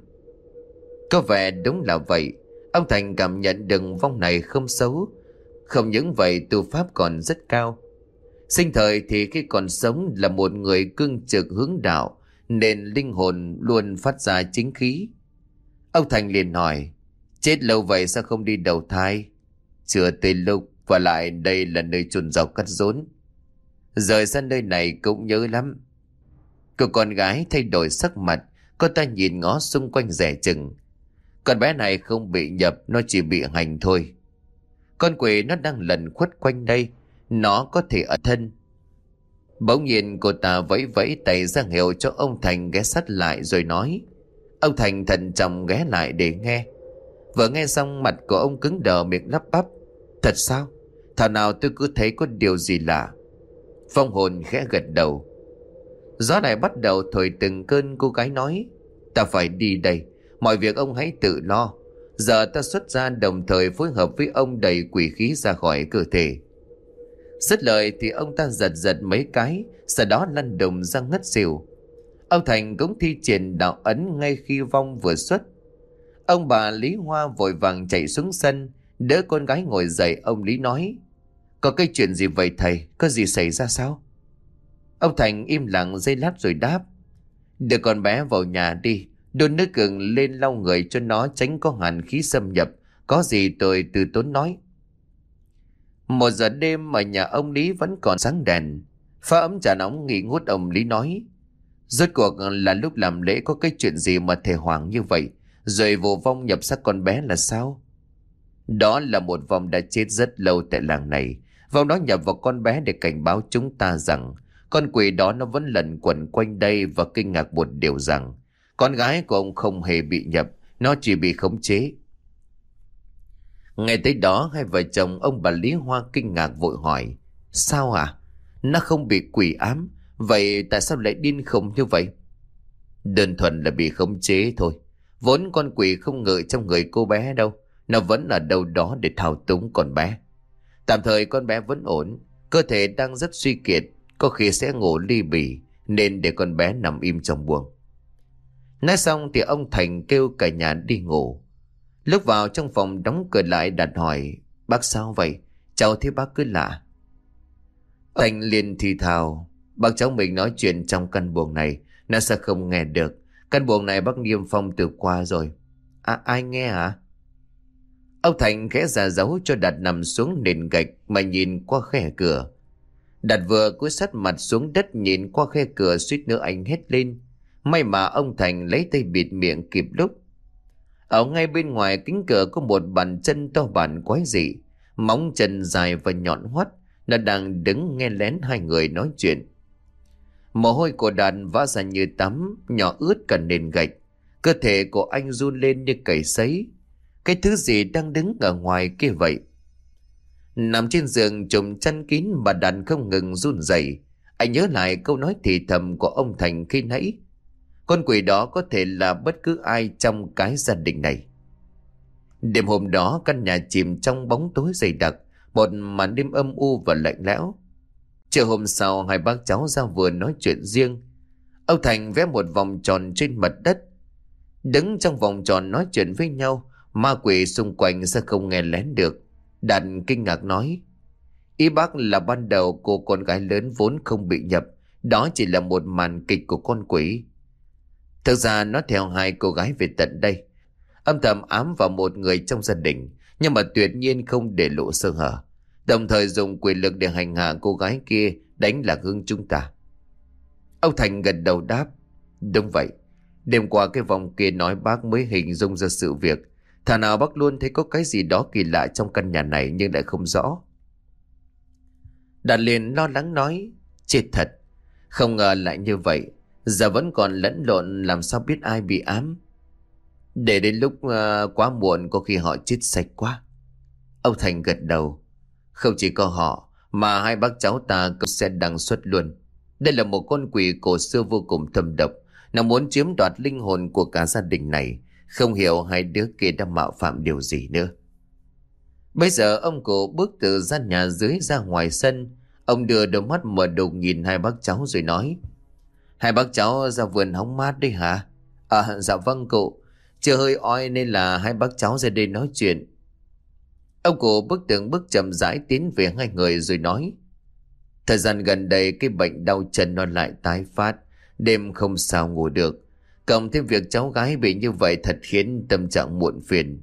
Có vẻ đúng là vậy. Ông Thành cảm nhận được vong này không xấu. Không những vậy, tu pháp còn rất cao. Sinh thời thì khi còn sống là một người cương trực hướng đạo, nên linh hồn luôn phát ra chính khí. Ông Thành liền hỏi, chết lâu vậy sao không đi đầu thai? Chưa tới lúc, và lại đây là nơi chôn rau cắt rốn. Rời xa nơi này cũng nhớ lắm. Cô con gái thay đổi sắc mặt, cô ta nhìn ngó xung quanh dè chừng. Con bé này không bị nhập, nó chỉ bị hành thôi. Con quỷ nó đang lẩn khuất quanh đây, nó có thể ở thân. Bỗng nhiên cô ta vẫy vẫy tay ra hiệu cho ông Thành ghé sát lại rồi nói. Ông Thành thận trọng ghé lại để nghe. Vừa nghe xong mặt của ông cứng đờ, miệng lắp bắp, thật sao? Thảo nào tôi cứ thấy có điều gì lạ. Phong hồn khẽ gật đầu. Gió lại bắt đầu thổi từng cơn. Cô gái nói, ta phải đi đây, mọi việc ông hãy tự lo. Giờ ta xuất ra đồng thời phối hợp với ông đẩy quỷ khí ra khỏi cơ thể. Dứt lời thì ông ta giật giật mấy cái, sau đó lăn đùng ra ngất xỉu. Ông Thành cũng thi triển đạo ấn ngay khi vong vừa xuất. Ông bà Lý Hoa vội vàng chạy xuống sân, đỡ con gái ngồi dậy. Ông Lý nói, có cái chuyện gì vậy thầy? Có gì xảy ra sao? Ông Thành im lặng giây lát rồi đáp, đưa con bé vào nhà đi, đun nước gừng lên lau người cho nó, tránh có hàn khí xâm nhập. Có gì tôi từ tốn nói. 1 giờ đêm ở nhà ông Lý vẫn còn sáng đèn. Pha ấm trà nóng nghỉ ngút, ông Lý nói: Rốt cuộc là lúc làm lễ có cái chuyện gì mà thề hoàng như vậy, rồi vô vong nhập xác con bé là sao? Đó là một vong đã chết rất lâu tại làng này. Vong đó nhập vào con bé để cảnh báo chúng ta rằng con quỷ đó nó vẫn lẩn quẩn quanh đây, và kinh ngạc một điều rằng con gái của ông không hề bị nhập, nó chỉ bị khống chế. Nghe tới đó, hai vợ chồng ông bà Lý Hoa kinh ngạc vội hỏi: Sao à? Nó không bị quỷ ám, vậy tại sao lại điên khùng như vậy? Đơn thuần là bị khống chế thôi. Vốn con quỷ không ngự trong người cô bé đâu, nó vẫn ở đâu đó để thao túng con bé. Tạm thời con bé vẫn ổn, cơ thể đang rất suy kiệt, có khi sẽ ngủ ly bì, nên để con bé nằm im trong buồng. Nói xong thì ông Thành kêu cả nhà đi ngủ. Lúc vào trong phòng đóng cửa lại, Đạt hỏi: Bác sao vậy? Cháu thấy bác cứ lạ. Thành liền thì thào: Bác cháu mình nói chuyện trong căn buồng này, nó sẽ không nghe được. Căn buồng này bác niêm phong từ qua rồi. À, ai nghe hả? Ông Thành khẽ ra dấu cho Đạt nằm xuống nền gạch mà nhìn qua khe cửa. Đạt vừa cúi sát mặt xuống đất nhìn qua khe cửa, suýt nữa anh hét lên. May mà ông Thành lấy tay bịt miệng kịp lúc. Ở ngay bên ngoài kính cửa có một bàn chân to bản quái dị, móng chân dài và nhọn hoắt. Nó đang đứng nghe lén hai người nói chuyện. Mồ hôi của Đạt vã ra như tắm, nhỏ ướt cả nền gạch. Cơ thể của anh run lên như cầy sấy. Cái thứ gì đang đứng ở ngoài kia vậy? Nằm trên giường trùm chăn kín mà Đạt không ngừng run rẩy. Anh nhớ lại câu nói thì thầm của ông Thành khi nãy. Con quỷ đó có thể là bất cứ ai trong cái gia đình này. Đêm hôm đó căn nhà chìm trong bóng tối dày đặc, một màn đêm âm u và lạnh lẽo. Chiều hôm sau, hai bác cháu ra vườn nói chuyện riêng. Ông Thành vẽ một vòng tròn trên mặt đất. Đứng trong vòng tròn nói chuyện với nhau, ma quỷ xung quanh sẽ không nghe lén được. Đạt kinh ngạc nói: Ý bác là ban đầu cô con gái lớn vốn không bị nhập, đó chỉ là một màn kịch của con quỷ. Thực ra nó theo hai cô gái về tận đây, âm thầm ám vào một người trong gia đình, nhưng mà tuyệt nhiên không để lộ sơ hở, đồng thời dùng quyền lực để hành hạ cô gái kia, đánh lạc hướng chúng ta. Ông Thành gật đầu đáp: Đúng vậy. Đêm qua cái vòng kia nói bác mới hình dung ra sự việc. Thà nào bác luôn thấy có cái gì đó kỳ lạ trong căn nhà này nhưng lại không rõ. Đạt liền lo lắng nói: Chết thật, không ngờ lại như vậy. Giờ vẫn còn lẫn lộn, làm sao biết ai bị ám. Để đến lúc quá muộn có khi họ chết sạch quá. Ông Thành gật đầu: Không chỉ có họ, mà hai bác cháu ta cũng sẽ đăng xuất luôn. Đây là một con quỷ cổ xưa vô cùng thâm độc. Nó muốn chiếm đoạt linh hồn của cả gia đình này. Không hiểu hai đứa kia đã mạo phạm điều gì nữa. Bây giờ ông cụ bước từ gian nhà dưới ra ngoài sân. Ông đưa đôi mắt mở đục nhìn hai bác cháu rồi nói: Hai bác cháu ra vườn hóng mát đấy hả? Dạ vâng cụ. Chưa hơi oi nên là hai bác cháu ra đây nói chuyện. Ông cụ bước từng bước chậm rãi tiến về hai người rồi nói: Thời gian gần đây cái bệnh đau chân nó lại tái phát. Đêm không sao ngủ được. Cộng thêm việc cháu gái bị như vậy thật khiến tâm trạng muộn phiền.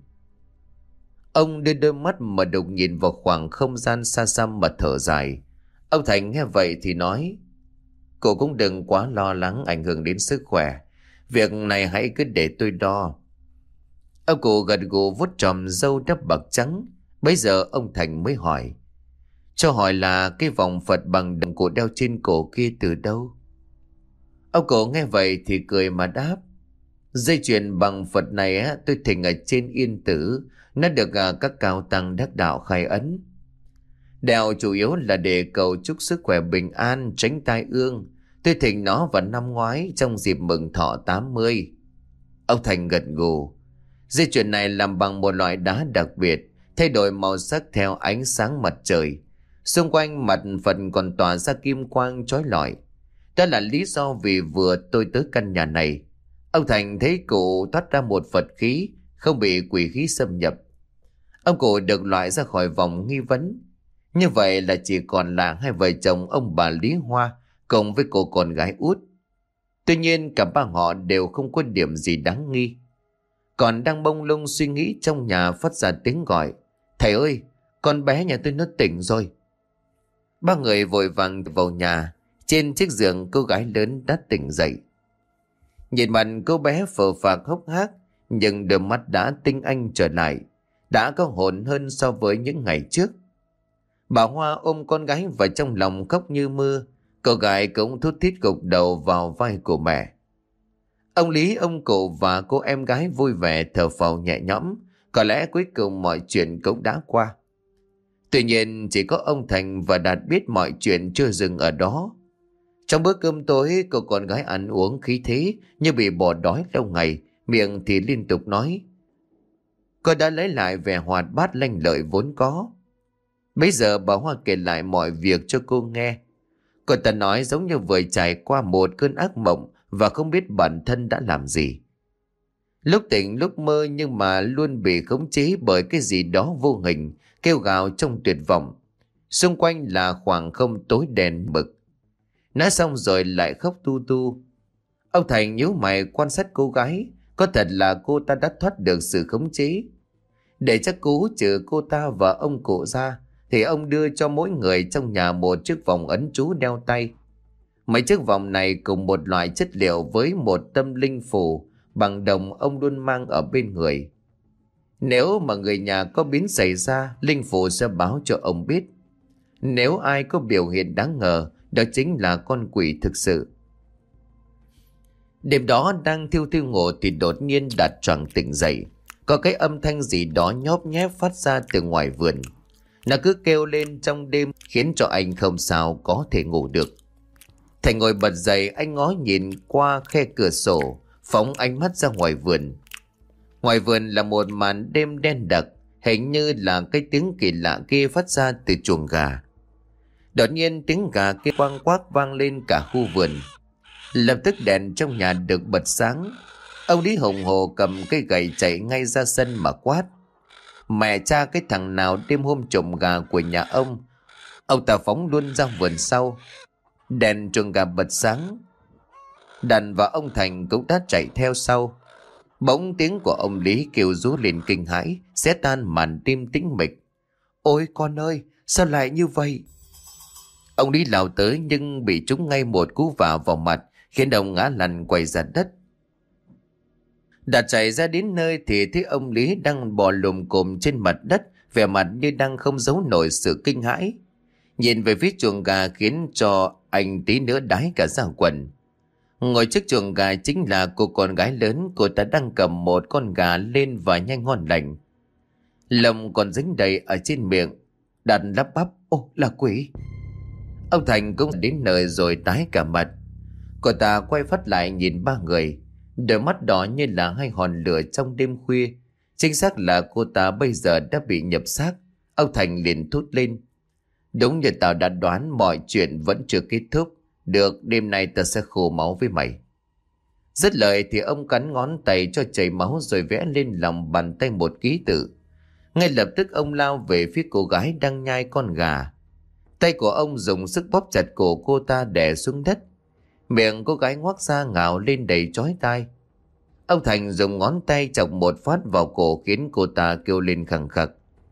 Ông đưa đôi mắt mà đục nhìn vào khoảng không gian xa xăm mà thở dài. Ông Thành nghe vậy thì nói: Cô cũng đừng quá lo lắng ảnh hưởng đến sức khỏe. Việc này hãy cứ để tôi đo. Ông cụ gật gù vuốt tròm râu đắp bạc trắng. Bây giờ ông Thành mới hỏi: Cho hỏi là cái vòng Phật bằng đồng cổ đeo trên cổ kia từ đâu? Ông cụ nghe vậy thì cười mà đáp: Dây chuyền bằng Phật này tôi thỉnh ở trên Yên Tử. Nó được các cao tăng đắc đạo khai ấn. Đeo chủ yếu là để cầu chúc sức khỏe bình an, tránh tai ương. Tôi thỉnh nó vào năm ngoái trong dịp mừng thọ 80. Ông Thành gật gù. Dây chuyền này làm bằng một loại đá đặc biệt, thay đổi màu sắc theo ánh sáng mặt trời. Xung quanh mặt Phật còn tỏa ra kim quang chói lọi. Đó là lý do vì vừa tôi tới căn nhà này, ông Thành thấy cụ thoát ra một Phật khí, không bị quỷ khí xâm nhập. Ông cụ được loại ra khỏi vòng nghi vấn. Như vậy là chỉ còn là hai vợ chồng ông bà Lý Hoa cùng với cô con gái út. Tuy nhiên cả ba họ đều không có điểm gì đáng nghi. Còn đang bông lung suy nghĩ, trong nhà phát ra tiếng gọi: Thầy ơi, con bé nhà tôi nó tỉnh rồi. Ba người vội vàng vào nhà. Trên chiếc giường cô gái lớn đã tỉnh dậy. Nhìn mặt cô bé phờ phạc hốc hác, nhưng đôi mắt đã tinh anh trở lại, đã có hồn hơn so với những ngày trước. Bà Hoa ôm con gái vào trong lòng khóc như mưa. Cô gái cũng thút thít gục đầu vào vai của mẹ. Ông Lý, ông cụ và cô em gái vui vẻ thở phào nhẹ nhõm. Có lẽ cuối cùng mọi chuyện cũng đã qua. Tuy nhiên chỉ có ông Thành và Đạt biết mọi chuyện chưa dừng ở đó. Trong bữa cơm tối, cô con gái ăn uống khí thế như bị bỏ đói lâu ngày, miệng thì liên tục nói. Cô đã lấy lại vẻ hoạt bát lanh lợi vốn có. Bây giờ bà Hoa kể lại mọi việc cho cô nghe. Cô ta nói giống như vừa trải qua một cơn ác mộng và không biết bản thân đã làm gì. Lúc tỉnh lúc mơ nhưng mà luôn bị khống chế bởi cái gì đó vô hình, kêu gào trong tuyệt vọng. Xung quanh là khoảng không tối đen mực. Nói xong rồi lại khóc tu tu. Ông Thành nhíu mày quan sát cô gái. Có thật là cô ta đã thoát được sự khống chế. Để chắc cú trừ cô ta và ông cụ ra, thì ông đưa cho mỗi người trong nhà một chiếc vòng ấn chú đeo tay. Mấy chiếc vòng này cùng một loại chất liệu với một tâm linh phù bằng đồng ông luôn mang ở bên người. Nếu mà người nhà có biến xảy ra, linh phù sẽ báo cho ông biết. Nếu ai có biểu hiện đáng ngờ, đó chính là con quỷ thực sự. Đêm đó đang thiêu thiêu ngủ thì đột nhiên Đạt choàng tỉnh dậy. Có cái âm thanh gì đó nhóp nhép phát ra từ ngoài vườn. Nó cứ kêu lên trong đêm khiến cho anh không sao có thể ngủ được. Thành ngồi bật dậy, anh ngó nhìn qua khe cửa sổ, phóng ánh mắt ra ngoài vườn. Ngoài vườn là một màn đêm đen đặc, hình như là cái tiếng kỳ lạ kia phát ra từ chuồng gà. Đột nhiên tiếng gà kia quang quác vang lên cả khu vườn. Lập tức đèn trong nhà được bật sáng. Ông Lý hùng hồ cầm cây gậy chạy ngay ra sân mà quát. Mẹ cha cái thằng nào đêm hôm trộm gà của nhà ông. Ông ta phóng luôn ra vườn sau. Đèn chuồng gà bật sáng. Đàn và ông Thành cũng đã chạy theo sau. Bỗng tiếng của ông Lý kêu rú lên kinh hãi, xé tan màn đêm tĩnh mịch. Ôi con ơi, sao lại như vậy? Ông Lý lao tới nhưng bị trúng ngay một cú vào mặt, khiến ông ngã lăn quay ra đất. Đạt chạy ra đến nơi thì thấy ông Lý đang bò lùm cùm trên mặt đất, vẻ mặt như đang không giấu nổi sự kinh hãi. Nhìn về phía chuồng gà khiến cho anh tí nữa đái cả ra quần. Ngồi trước chuồng gà chính là cô con gái lớn, cô ta đang cầm một con gà lên và nhanh ngon lành. Lông còn dính đầy ở trên miệng. Đạt lắp bắp, ô là quỷ. Ông Thành cũng đến nơi rồi tái cả mặt. Cô ta quay phát lại nhìn ba người, đôi mắt đỏ như là hai hòn lửa trong đêm khuya. Chính xác là cô ta bây giờ đã bị nhập xác. Ông Thành liền thốt lên. Đúng như tao đã đoán, mọi chuyện vẫn chưa kết thúc. Được, đêm nay ta sẽ khô máu với mày. Dứt lời thì ông cắn ngón tay cho chảy máu rồi vẽ lên lòng bàn tay một ký tự. Ngay lập tức ông lao về phía cô gái đang nhai con gà. Tay của ông dùng sức bóp chặt cổ cô ta đè xuống đất. Miệng cô gái ngoác ra ngào lên đầy chói tai. Ông Thành dùng ngón tay chọc một phát vào cổ khiến cô ta kêu lên khằng khặc.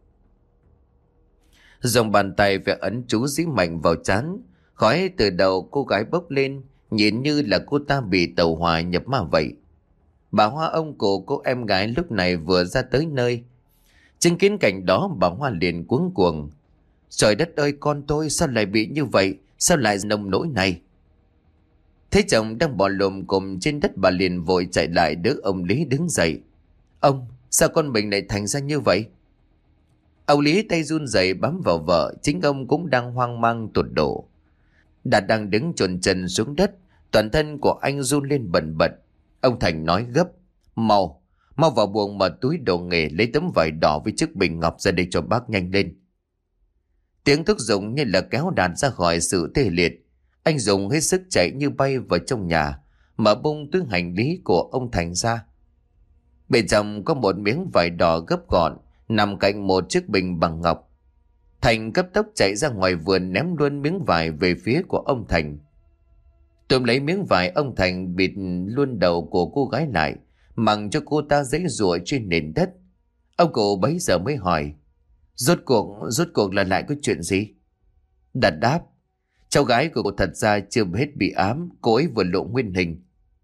Dùng bàn tay vẽ ấn chú dí mạnh vào trán. Khói từ đầu cô gái bốc lên, nhìn như là cô ta bị tẩu hỏa nhập ma vậy. Bà Hoa, ông cụ cô em gái lúc này vừa ra tới nơi. Chứng kiến cảnh đó, bà Hoa liền cuống cuồng. Trời đất ơi, con tôi sao lại bị như vậy? Sao lại nông nỗi này? Thấy chồng đang bò lồm cồm trên đất, bà liền vội chạy lại đỡ ông Lý đứng dậy. Ông, sao con mình lại thành ra như vậy? Ông Lý tay run rẩy bám vào vợ, chính ông cũng đang hoang mang tột độ. Đạt đang đứng chồn chân xuống đất, toàn thân của anh run lên bần bật. Ông Thành nói gấp. Mau vào buồng mở túi đồ nghề, lấy tấm vải đỏ với chiếc bình ngọc ra đây cho bác, nhanh lên. Tiếng thúc giục như là kéo Đạt ra khỏi sự tê liệt. Anh dùng hết sức chạy như bay vào trong nhà, mở bung túi hành lý của ông Thành ra. Bên trong có một miếng vải đỏ gấp gọn nằm cạnh một chiếc bình bằng ngọc. Thành cấp tốc chạy ra ngoài vườn, ném luôn miếng vải về phía của ông Thành. Tụm lấy miếng vải, ông Thành bịt luôn đầu của cô gái lại, mặc cho cô ta giãy giụa trên nền đất. Ông cụ bấy giờ mới hỏi. Rốt cuộc là lại có chuyện gì? Đạt đáp: cháu gái của cô thật ra chưa hết bị ám, cô ấy vừa lộ nguyên hình.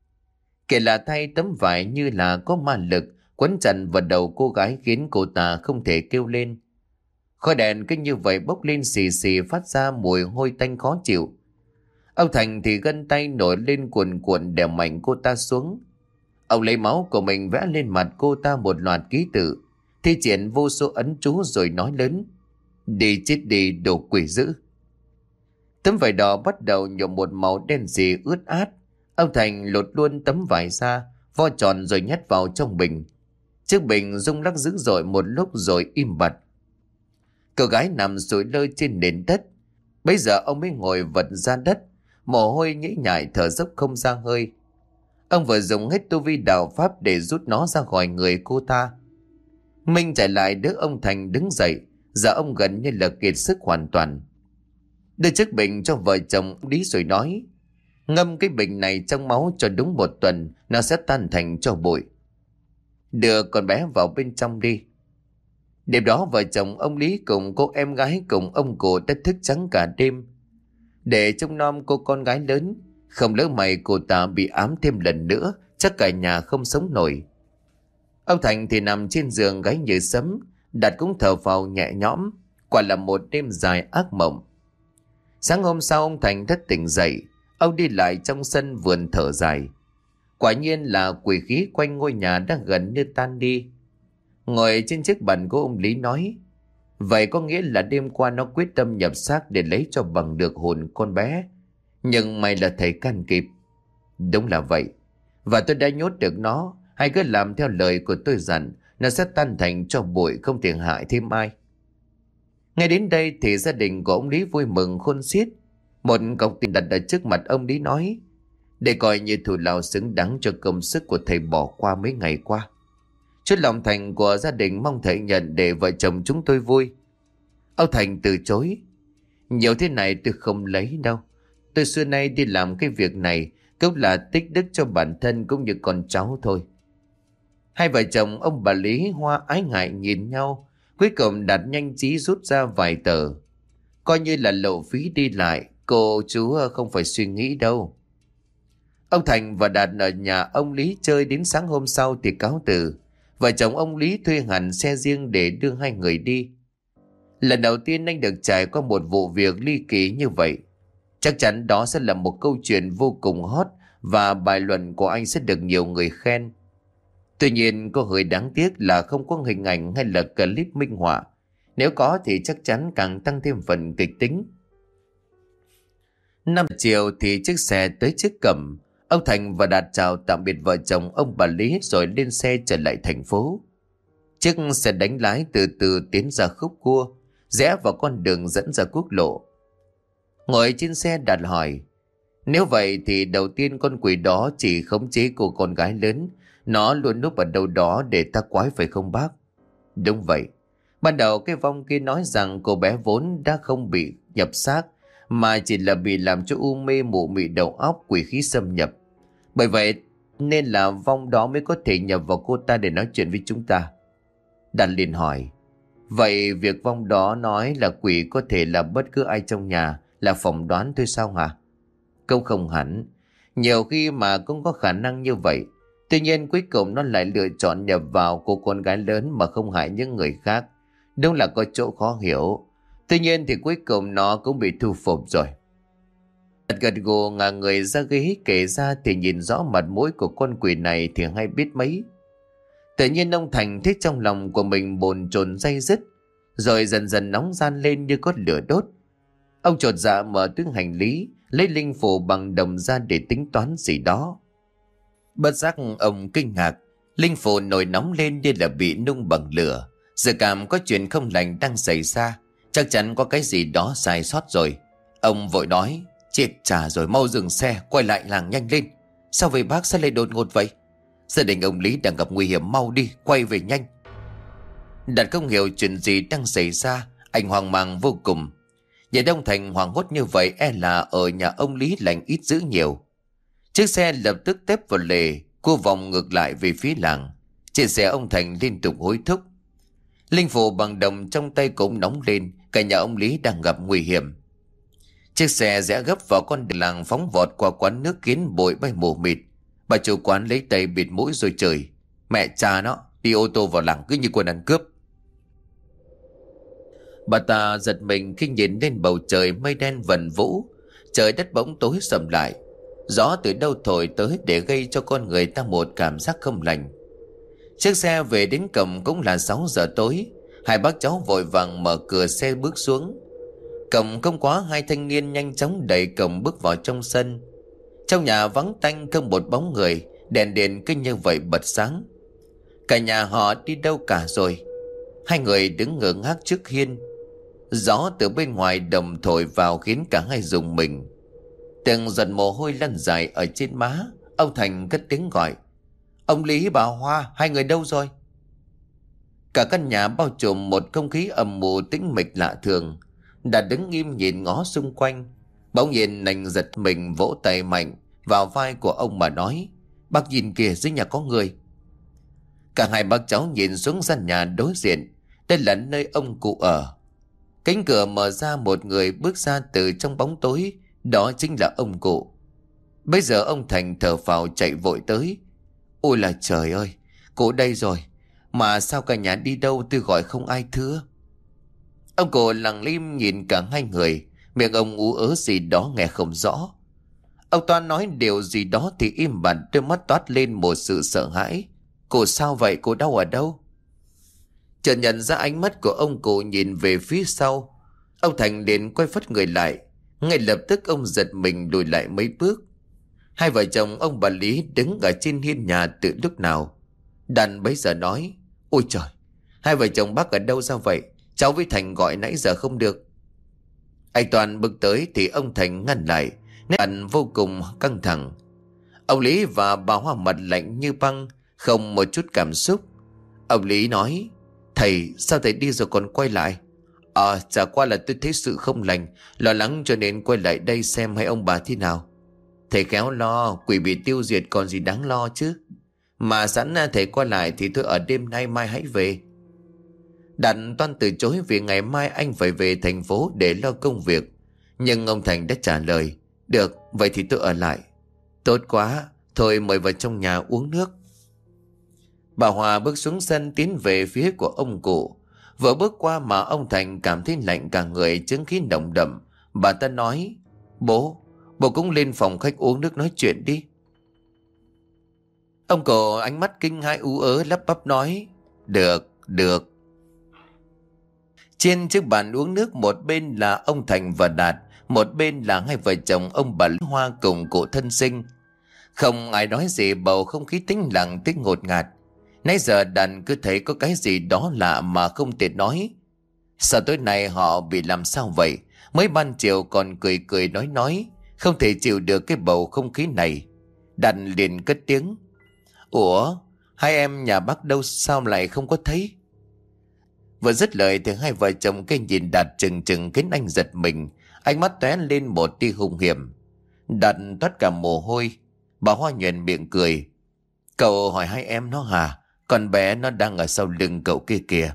Kể là thay, tấm vải như là có ma lực quấn chặt vào đầu cô gái khiến cô ta không thể kêu lên. Khói đèn cứ như vậy bốc lên xì xì, phát ra mùi hôi tanh khó chịu. Ông Thành thì gân tay nổi lên cuồn cuộn đè mạnh cô ta xuống. Ông lấy máu của mình vẽ lên mặt cô ta một loạt ký tự, thi triển vô số ấn chú rồi nói lớn: đi chết đi, đồ quỷ dữ. Tấm vải đỏ bắt đầu nhuộm một màu đen sì ướt át. Ông Thành lột luôn tấm vải ra, vo tròn rồi nhét vào trong bình. Chiếc bình rung lắc dữ dội một lúc rồi im bặt. Cô gái nằm sụi lơ trên nền đất. Bây giờ ông mới ngồi vật ra đất, mồ hôi nhễ nhại, thở dốc không ra hơi. Ông vừa dùng hết tu vi đạo pháp để rút nó ra khỏi người cô ta. Minh chạy lại đỡ ông Thành đứng dậy. Giờ ông gần như là kiệt sức hoàn toàn. Đưa chiếc bình cho vợ chồng Lý rồi nói: ngâm cái bình này trong máu cho đúng 1 tuần, nó sẽ tan thành tro bụi. Đưa con bé vào bên trong đi. Đêm đó vợ chồng ông Lý cùng cô em gái cùng ông cụ đã thức trắng cả đêm để trông nom cô con gái lớn. Không lỡ mày cô ta bị ám thêm lần nữa, chắc cả nhà không sống nổi. Ông Thành thì nằm trên giường gáy như sấm. Đạt cũng thở phào nhẹ nhõm. Quả là một đêm dài ác mộng. Sáng hôm sau ông Thành thất tỉnh dậy. Ông đi lại trong sân vườn thở dài. Quả nhiên là quỷ khí quanh ngôi nhà đang gần như tan đi. Ngồi trên chiếc bàn của ông Lý nói: vậy có nghĩa là đêm qua nó quyết tâm nhập xác để lấy cho bằng được hồn con bé. Nhưng mày là thầy can kịp. Đúng là vậy. Và tôi đã nhốt được nó. Hãy cứ làm theo lời của tôi dặn, nó sẽ tan thành tro bụi, không thể hại thêm ai. Ngay đến đây thì gia đình của ông Lý vui mừng khôn xiết. Một cọc tiền đặt ở trước mặt ông Lý nói: để coi như thù lao xứng đáng cho công sức của thầy bỏ qua mấy ngày qua. Chút lòng thành của gia đình mong thầy nhận để vợ chồng chúng tôi vui. Ông Thành từ chối: nhiều thế này tôi không lấy đâu. Tôi xưa nay đi làm cái việc này cũng là tích đức cho bản thân cũng như con cháu thôi. Hai vợ chồng ông bà Lý Hoa ái ngại nhìn nhau. Cuối cùng Đạt nhanh trí rút ra vài tờ, coi như là lộ phí đi lại. Cô chú không phải suy nghĩ đâu. Ông Thành và Đạt ở nhà ông Lý chơi đến sáng hôm sau thì cáo từ. Vợ chồng ông Lý thuê hẳn xe riêng để đưa hai người đi. Lần đầu tiên anh được trải qua một vụ việc ly kỳ như vậy. Chắc chắn đó sẽ là một câu chuyện vô cùng hot và bài luận của anh sẽ được nhiều người khen. Tuy nhiên có hơi đáng tiếc là không có hình ảnh hay là clip minh họa. Nếu có thì chắc chắn càng tăng thêm phần kịch tính. 5 chiều thì chiếc xe tới trước cổng. Ông Thành và Đạt chào tạm biệt vợ chồng ông bà Lý rồi lên xe trở lại thành phố. Chiếc xe đánh lái từ từ tiến ra khúc cua, rẽ vào con đường dẫn ra quốc lộ. Ngồi trên xe Đạt hỏi: nếu vậy thì đầu tiên con quỷ đó chỉ khống chế cô con gái lớn, nó luôn núp ở đâu đó để ta quái phải không bác? Đúng vậy. Ban đầu cái vong kia nói rằng cô bé vốn đã không bị nhập xác, mà chỉ là bị làm cho u mê mụ mị đầu óc, quỷ khí xâm nhập. Bởi vậy nên là vong đó mới có thể nhập vào cô ta để nói chuyện với chúng ta. Đạt liền hỏi: vậy việc vong đó nói là quỷ có thể là bất cứ ai trong nhà, là phỏng đoán thôi sao hả? Cũng không hẳn. Nhiều khi mà cũng có khả năng như vậy. Tuy nhiên cuối cùng nó lại lựa chọn nhập vào cô con gái lớn mà không hại những người khác. Đúng là có chỗ khó hiểu. Tuy nhiên thì cuối cùng nó cũng bị thu phục rồi. Gật gù ngả người ra ghế kể ra thì nhìn rõ mặt mũi của con quỷ này thì hay biết mấy. Tự nhiên ông Thành thấy trong lòng của mình bồn chồn day dứt, rồi dần dần nóng gian lên như có lửa đốt. Ông chột dạ mở túi hành lý, lấy linh phù bằng đồng ra để tính toán gì đó. Bất giác ông kinh ngạc, linh phù nổi nóng lên như là bị nung bằng lửa. Dự cảm có chuyện không lành đang xảy ra, chắc chắn có cái gì đó sai sót rồi. Ông vội nói: chết chà rồi, mau dừng xe, quay lại làng nhanh lên. Sao vậy bác, sao lại đột ngột vậy? Gia đình ông Lý đang gặp nguy hiểm, mau đi, quay về nhanh. Đạt không hiểu chuyện gì đang xảy ra, anh hoang mang vô cùng. Nhìn ông Thành hoảng hốt như vậy, e là ở nhà ông Lý lành ít dữ nhiều. Chiếc xe lập tức tép vào lề, cua vòng ngược lại về phía làng. Trên xe ông Thành liên tục hối thúc: Linh phù bằng đồng trong tay cũng nóng lên. Cả nhà ông Lý đang gặp nguy hiểm. Chiếc xe rẽ gấp vào con đường làng phóng vọt qua quán nước khiến bụi bay mù mịt. Bà chủ quán lấy tay bịt mũi rồi chửi: Mẹ cha nó, đi ô tô vào làng cứ như quân ăn cướp. Bà ta giật mình khi nhìn lên bầu trời mây đen vần vũ. Trời đất bỗng tối sầm lại. Gió từ đâu thổi tới để gây cho con người ta một cảm giác không lành. Chiếc xe về đến cổng cũng là 6 giờ tối. Hai bác cháu vội vàng mở cửa xe bước xuống. Cổng không quá, hai thanh niên nhanh chóng đẩy cổng bước vào trong sân. Trong nhà vắng tanh không một bóng người. Đèn điện cứ như vậy bật sáng. Cả nhà họ đi đâu cả rồi? Hai người đứng ngơ ngác trước hiên. Gió từ bên ngoài đồng thổi vào khiến cả hai rùng mình. Từng giọt mồ hôi lăn dài ở trên má. Ông Thành cất tiếng gọi: Ông Lý, bà Hoa, hai người đâu rồi? Cả căn nhà bao trùm một không khí âm mù tĩnh mịch lạ thường. Đã đứng im nhìn ngó xung quanh. Bỗng nhiên Nành giật mình vỗ tay mạnh vào vai của ông mà nói: Bác nhìn kìa, dưới nhà có người. Cả hai bác cháu nhìn xuống gian nhà đối diện. Đây là nơi ông cụ ở. Cánh cửa mở ra, một người bước ra từ trong bóng tối. Đó chính là ông cụ. Bây giờ ông Thành thở phào chạy vội tới. Ôi là trời ơi, cụ đây rồi. Mà sao cả nhà đi đâu tôi gọi không ai thưa? Ông cụ lặng im nhìn cả hai người. Miệng ông ú ớ gì đó nghe không rõ. Ông Toán nói điều gì đó thì im bặt, đôi mắt toát lên một sự sợ hãi. Cụ sao vậy, cụ đau ở đâu? Chợt nhận ra ánh mắt của ông cụ nhìn về phía sau. Ông Thành liền quay phắt người lại. Ngay lập tức ông giật mình lùi lại mấy bước. Hai vợ chồng ông bà Lý đứng ở trên hiên nhà từ lúc nào. Đàn bấy giờ nói: Ôi trời, hai vợ chồng bác ở đâu ra vậy? Cháu với Thành gọi nãy giờ không được. Anh Toàn bước tới thì ông Thành ngăn lại, nét mặt vô cùng căng thẳng. Ông Lý và bà Hoa mặt lạnh như băng, không một chút cảm xúc. Ông Lý nói: Thầy, sao thầy đi rồi còn quay lại? Chả qua là tôi thấy sự không lành, lo lắng cho nên quay lại đây xem hai ông bà thế nào. Thầy khéo lo, quỷ bị tiêu diệt còn gì đáng lo chứ. Mà sẵn thầy qua lại thì tôi ở đêm nay, mai hãy về. Đàn Toan từ chối vì ngày mai anh phải về thành phố để lo công việc. Nhưng ông Thành đã trả lời: Được, vậy thì tôi ở lại. Tốt quá, thôi mời vào trong nhà uống nước. Bà Hòa bước xuống sân tiến về phía của ông cụ. Vừa bước qua mà ông Thành cảm thấy lạnh cả người, chứng khí nồng đậm. Bà ta nói: Bố cũng lên phòng khách uống nước nói chuyện đi. Ông cụ ánh mắt kinh hãi ú ớ lắp bắp nói: Được. Trên chiếc bàn uống nước, một bên là ông Thành và Đạt, một bên là hai vợ chồng ông bà Hoa cùng cụ thân sinh. Không ai nói gì, bầu không khí tĩnh lặng tới ngột ngạt. Nãy giờ Đàn cứ thấy có cái gì đó lạ mà không tiện nói. Sao tối nay họ bị làm sao vậy? Mới ban chiều còn cười nói, không thể chịu được cái bầu không khí này. Đàn liền cất tiếng: Ủa, hai em nhà bác đâu, sao lại không có thấy? Vừa dứt lời thì hai vợ chồng cái nhìn Đạt chừng khiến anh giật mình, ánh mắt tóe lên một tia hung hiểm. Đạt toát cả mồ hôi. Bà Hoa nhoẻn miệng cười: Cậu hỏi hai em nó hả? Con bé nó đang ở sau lưng cậu kia kìa.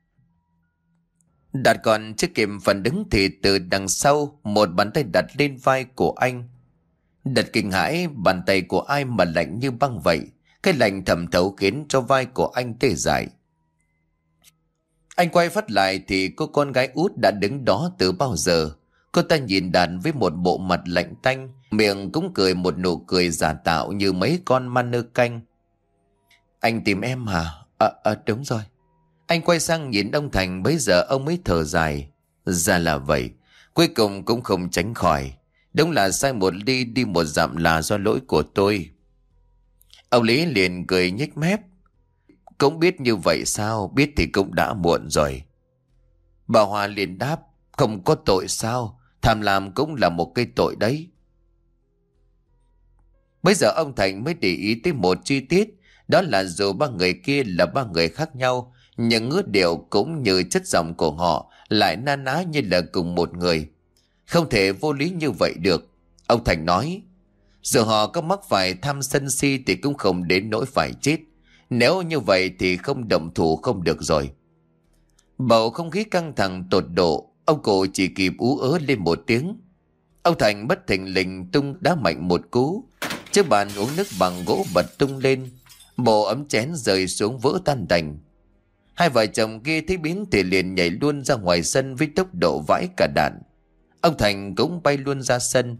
Đạt còn chưa kịp phản ứng thì từ đằng sau một bàn tay đặt lên vai của anh. Đạt kinh hãi, bàn tay của ai mà lạnh như băng vậy? Cái lạnh thẩm thấu khiến cho vai của anh tê dại. Anh quay phát lại thì cô con gái út đã đứng đó từ bao giờ. Cô ta nhìn Đạt với một bộ mặt lạnh tanh, miệng cũng cười một nụ cười giả tạo như mấy con ma nơ canh. Anh tìm em hả? Đúng rồi. Anh quay sang nhìn ông Thành, bấy giờ ông mới thở dài. Ra là vậy, cuối cùng cũng không tránh khỏi. Đúng là sai một ly đi một dặm là do lỗi của tôi. Ông Lý liền cười nhếch mép: Cũng biết như vậy sao? Biết thì cũng đã muộn rồi. Bà Hoa liền đáp: Không có tội sao? Tham lam cũng là một cái tội đấy. Bây giờ ông Thành mới để ý tới một chi tiết. Đó là dù ba người kia là ba người khác nhau, nhưng ngữ điệu cũng như chất giọng của họ lại na ná như là cùng một người. Không thể vô lý như vậy được. Ông Thành nói: Dù họ có mắc phải tham sân si thì cũng không đến nỗi phải chết. Nếu như vậy thì không động thủ không được rồi. Bầu không khí căng thẳng tột độ, ông cụ chỉ kịp ú ớ lên một tiếng. Ông Thành bất thình lình tung đá mạnh một cú, chiếc bàn uống nước bằng gỗ bật tung lên, bộ ấm chén rơi xuống vỡ tan tành. Hai vợ chồng kia thấy biến thì liền nhảy luôn ra ngoài sân với tốc độ vãi cả đạn. Ông Thành cũng bay luôn ra sân.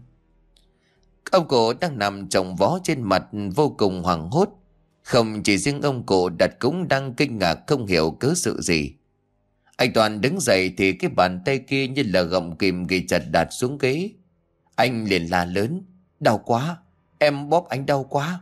Ông cụ đang nằm chồng vó trên mặt vô cùng hoảng hốt. Không chỉ riêng ông cụ, Đạt cũng đang kinh ngạc không hiểu cớ sự gì. Anh Toàn đứng dậy thì cái bàn tay kia như là gọng kìm ghi chặt Đạt xuống ghế. Anh liền la lớn: "Đau quá, em bóp anh đau quá."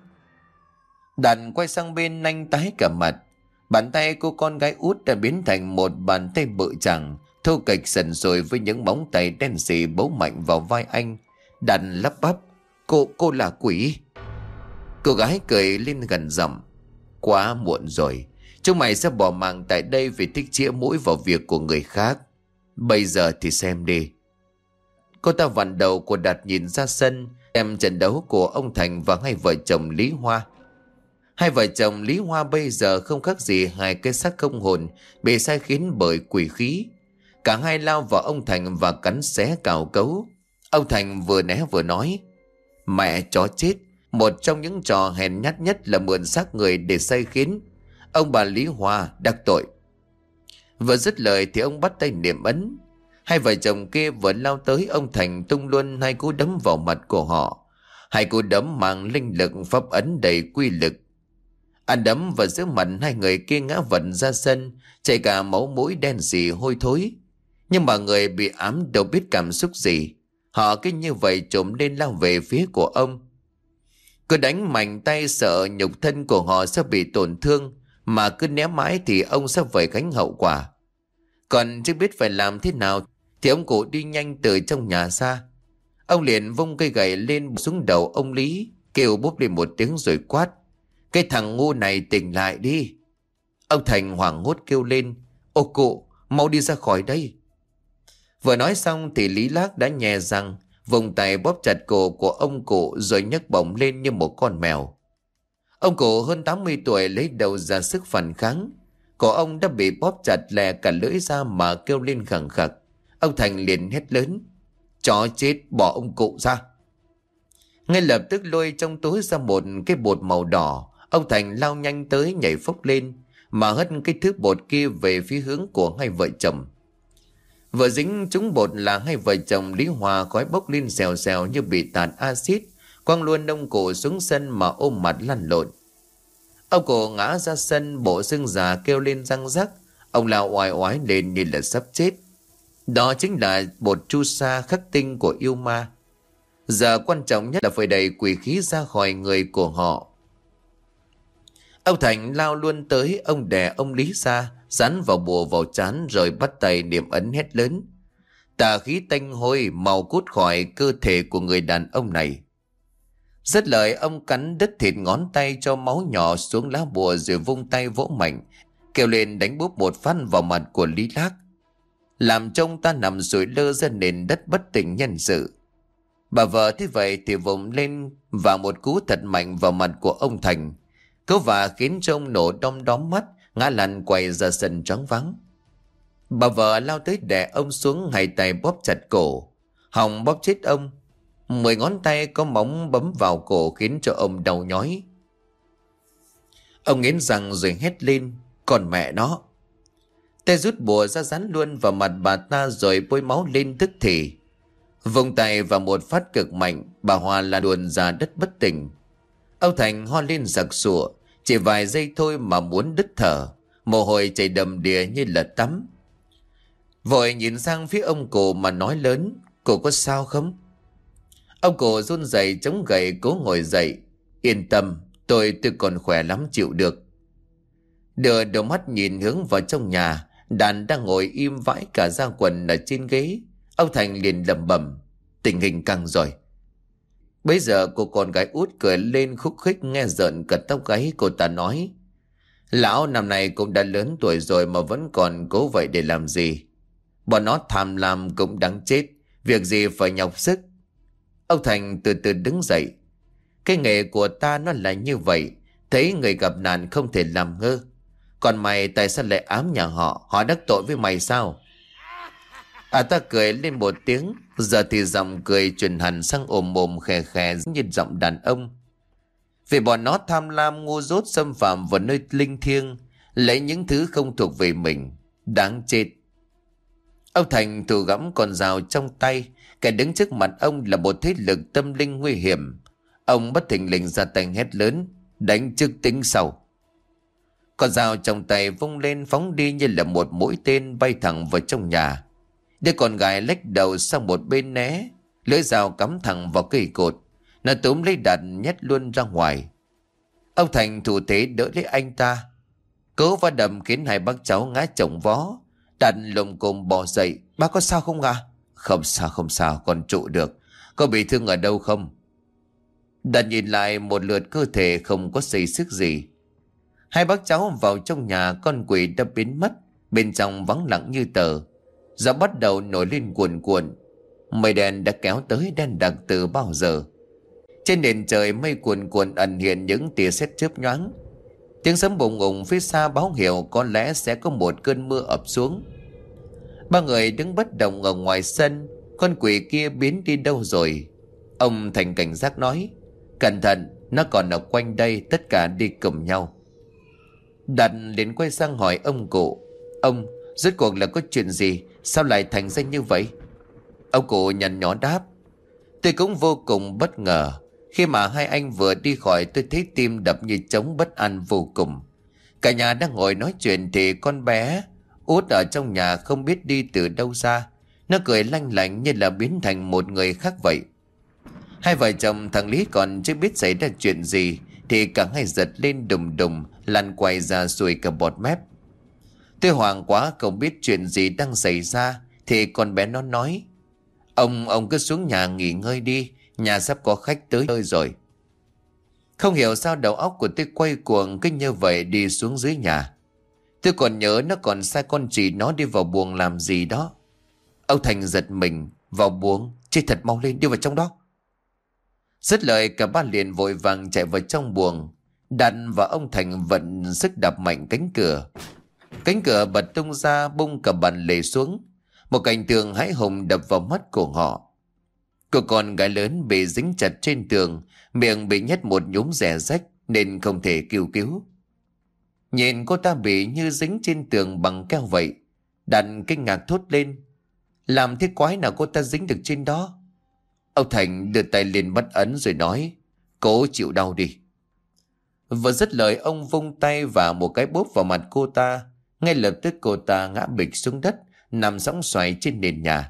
Đạt quay sang bên anh tái cả mặt. Bàn tay cô con gái út đã biến thành một bàn tay bự chằng, thô kệch sần sùi với những móng tay đen sì bấu mạnh vào vai anh. Đạt lắp bắp: Cô là quỷ." Cô gái cười lên gần giọng: "Quá muộn rồi. Chúng mày sẽ bỏ mạng tại đây vì thích chĩa mũi vào việc của người khác. Bây giờ thì xem đi." Cô ta vặn đầu của Đạt nhìn ra sân, xem trận đấu của ông Thành và hai vợ chồng Lý Hoa. Hai vợ chồng Lý Hoa bây giờ không khác gì hai cái xác không hồn bị sai khiến bởi quỷ khí. Cả hai lao vào ông Thành và cắn xé cào cấu. Ông Thành vừa né vừa nói: "Mẹ chó chết, một trong những trò hèn nhát nhất là mượn xác người để sai khiến. Ông bà Lý Hoa đắc tội." Vừa dứt lời thì ông bắt tay niệm ấn. Hai vợ chồng kia vừa lao tới, ông Thành tung luôn hai cú đấm vào mặt của họ. Hai cú đấm mang linh lực pháp ấn đầy quy lực. Ăn đấm vào giữa mặt hai người kia ngã vật ra sân, chảy cả máu mũi đen sì hôi thối. Nhưng mà người bị ám đâu biết cảm xúc gì. Họ cứ như vậy trồm lên lao về phía của ông. Cứ đánh mạnh tay sợ nhục thân của họ sẽ bị tổn thương, mà cứ né mãi thì ông sẽ phải gánh hậu quả. Còn chưa biết phải làm thế nào thì ông cụ đi nhanh từ trong nhà ra. Ông liền vung cây gậy lên xuống đầu ông Lý, kêu bốp lên một tiếng rồi quát: "Cái thằng ngu này tỉnh lại đi." Ông Thành hoảng hốt kêu lên: "Ô cụ, mau đi ra khỏi đây." Vừa nói xong thì Lý Lác đã nhè răng, vùng tay bóp chặt cổ của ông cụ rồi nhấc bổng lên như một con mèo. Ông cụ hơn 80 tuổi lấy đầu ra sức phản kháng. Cổ ông đã bị bóp chặt lè cả lưỡi ra mà kêu lên khẳng khặc. Ông Thành liền hét lớn: "Chó chết, bỏ ông cụ ra." Ngay lập tức lôi trong túi ra một cái bột màu đỏ. Ông Thành lao nhanh tới, nhảy phốc lên mà hất cái thứ bột kia về phía hướng của hai vợ chồng. Vừa dính trúng bột là hai vợ chồng Lý Hòa khói bốc lên xèo xèo như bị tạt axit, quăng luôn ông cụ xuống sân mà ôm mặt lăn lộn. Ông cụ ngã ra sân, bộ xương già kêu lên răng rắc. Ông lao oai oái lên như là sắp chết. Đó chính là bột chu sa khắc tinh của yêu ma. Giờ quan trọng nhất là phải đẩy quỷ khí ra khỏi người của họ. Ông Thành lao luôn tới, ông đè ông Lý ra, dán vào bùa vào trán rồi bắt tay niệm ấn hét lớn: "Tà khí tanh hôi mau cút khỏi cơ thể của người đàn ông này." Dứt lời, ông cắn đứt thịt ngón tay cho máu nhỏ xuống lá bùa rồi vung tay vỗ mạnh, kêu lên đánh búp một phát vào mặt của Lý Lác, làm trông ta nằm sủi lơ ra nền đất bất tỉnh nhân sự. Bà vợ thế vậy thì vùng lên và một cú thật mạnh vào mặt của ông Thành, cú và khiến cho ông nổ đom đóm mắt, ngã lăn quay ra sân choáng váng. Bà vợ lao tới đè ông xuống, hai tay bóp chặt cổ, hòng bóp chết ông. 10 ngón tay có móng bấm vào cổ khiến cho ông đau nhói. Ông nghiến răng rồi hét lên: "Còn mẹ nó!" Tay rút bùa ra dán luôn vào mặt bà ta rồi bôi máu lên tức thì. Vùng tay và một phát cực mạnh, bà Hoa là đuồn ra đất bất tỉnh. Ông Thành ho lên giặc sủa, chỉ vài giây thôi mà muốn đứt thở, mồ hôi chảy đầm đìa như là tắm. Vội nhìn sang phía ông cụ mà nói lớn: "Cụ có sao không?" Ông cụ run rẩy chống gậy cố ngồi dậy: "Yên tâm, tôi còn khỏe lắm, chịu được." Đưa đầu mắt nhìn hướng vào trong nhà, Đàn đang ngồi im vãi cả da quần ở trên ghế. Ông Thành liền lẩm bẩm: "Tình hình căng rồi." Bây giờ cô con gái út cười lên khúc khích, nghe rợn cả tóc gáy. Cô ta nói: "Lão năm nay cũng đã lớn tuổi rồi mà vẫn còn cố vậy để làm gì? Bọn nó tham lam cũng đáng chết, việc gì phải nhọc sức." Ông Thành từ từ đứng dậy: "Cái nghề của ta nó là như vậy, thấy người gặp nạn không thể làm ngơ. Còn mày tại sao lại ám nhà họ? Họ đắc tội với mày sao? Ta cười lên một tiếng. Giờ thì giọng cười chuyển hẳn sang ồm ồm khè khè như giọng đàn ông. Vì bọn nó tham lam ngu dốt xâm phạm vào nơi linh thiêng, lấy những thứ không thuộc về mình. Đáng chết. Ông Thành thủ gẫm con dao trong tay. Kẻ đứng trước mặt ông là một thế lực tâm linh nguy hiểm. Ông bất thình lình ra tay hét lớn: đánh trước tính sau. Con dao trong tay vung lên phóng đi như là một mũi tên bay thẳng vào trong nhà. Đứa con gái lách đầu sang một bên né, lưỡi dao cắm thẳng vào cây cột. Nó túm lấy Đạt nhét luôn ra ngoài. Ông Thành thủ thế đỡ lấy anh ta. Cú va đập khiến hai bác cháu ngã chồng vó. Đạt lồm cồm bò dậy: bác có sao không ạ? Không sao, không sao, con trụ được. Có bị thương ở đâu không? Đạt nhìn lại một lượt cơ thể không có xây sức gì. Hai bác cháu vào trong nhà, con quỷ đã biến mất. Bên trong vắng lặng như tờ. Gió bắt đầu nổi lên cuồn cuộn. Mây đen đã kéo tới đen đặc từ bao giờ. Trên nền trời mây cuồn cuộn ẩn hiện những tia sét chớp nhoáng. Tiếng sấm bùng ùng phía xa báo hiệu có lẽ sẽ có một cơn mưa ập xuống. Ba người đứng bất động ở ngoài sân. Con quỷ kia biến đi đâu rồi? Ông Thành cảnh giác nói: cẩn thận, nó còn ở quanh đây, tất cả đi cùng nhau. Đạt liền quay sang hỏi ông cụ: ông, rốt cuộc là có chuyện gì? Sao lại thành ra như vậy? Ông cụ nhăn nhó đáp: tôi cũng vô cùng bất ngờ. Khi mà hai anh vừa đi khỏi, tôi thấy tim đập như trống, bất an vô cùng. Cả nhà đang ngồi nói chuyện thì con bé Út ở trong nhà không biết đi từ đâu ra. Nó cười lanh lảnh như là biến thành một người khác vậy. Hai vợ chồng thằng Lý còn chưa biết xảy ra chuyện gì thì cả hai giật lên đùng đùng, lăn quay ra xuôi cả bọt mép. Tôi hoảng quá không biết chuyện gì đang xảy ra thì con bé nó nói: ông cứ xuống nhà nghỉ ngơi đi, nhà sắp có khách tới nơi rồi. Không hiểu sao đầu óc của tôi quay cuồng, cứ như vậy đi xuống dưới nhà. Tôi còn nhớ nó còn sai con chị nó đi vào buồng làm gì đó. Ông Thành giật mình: vào buồng? Chết thật, mau lên, đi vào trong đó. Dứt lời cả ba liền vội vàng chạy vào trong buồng. Đạt và ông Thành vận sức đạp mạnh cánh cửa. Cánh cửa bật tung ra, bung cả bàn lề xuống. Một cảnh tượng hãi hùng đập vào mắt của họ. Cô con gái lớn bị dính chặt trên tường, miệng bị nhét một nhúm rẻ rách nên không thể kêu cứu. Nhìn cô ta bị như dính trên tường bằng keo vậy, Đạt kinh ngạc thốt lên: làm thế quái nào cô ta dính được trên đó? Ông Thành đưa tay lên bắt ấn rồi nói: cố chịu đau đi. Vừa dứt lời, ông vung tay và một cái bóp vào mặt cô ta. Ngay lập tức cô ta ngã bịch xuống đất, nằm sõng xoài trên nền nhà.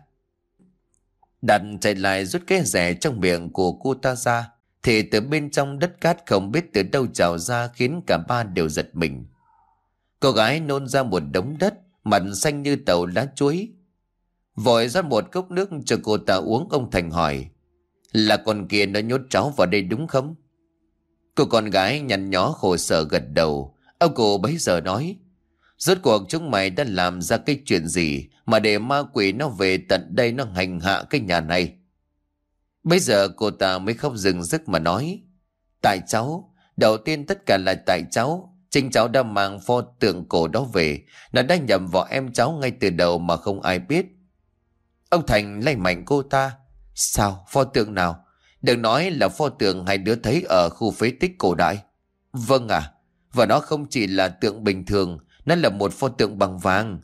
Đạt chạy lại rút cái rẻ trong miệng của cô ta ra, thì từ bên trong đất cát không biết từ đâu trào ra, khiến cả ba đều giật mình. Cô gái nôn ra một đống đất, mặt xanh như tàu lá chuối. Vội rót một cốc nước cho cô ta uống. Ông Thành hỏi: là con kia nó nhốt cháu vào đây đúng không? Cô con gái nhăn nhó khổ sở gật đầu. Ông cụ bấy giờ nói: rốt cuộc chúng mày đã làm ra cái chuyện gì mà để ma quỷ nó về tận đây, nó hành hạ cái nhà này? Bây giờ cô ta mới khóc rừng rức mà nói: tại cháu, đầu tiên tất cả là tại cháu. Chính cháu đã mang pho tượng cổ đó về, nó đã nhầm vào em cháu ngay từ đầu mà không ai biết. Ông Thành lay mạnh cô ta: sao, pho tượng nào? Đừng nói là pho tượng hai đứa thấy ở khu phế tích cổ đại. Vâng ạ, và nó không chỉ là tượng bình thường, nó là một pho tượng bằng vàng.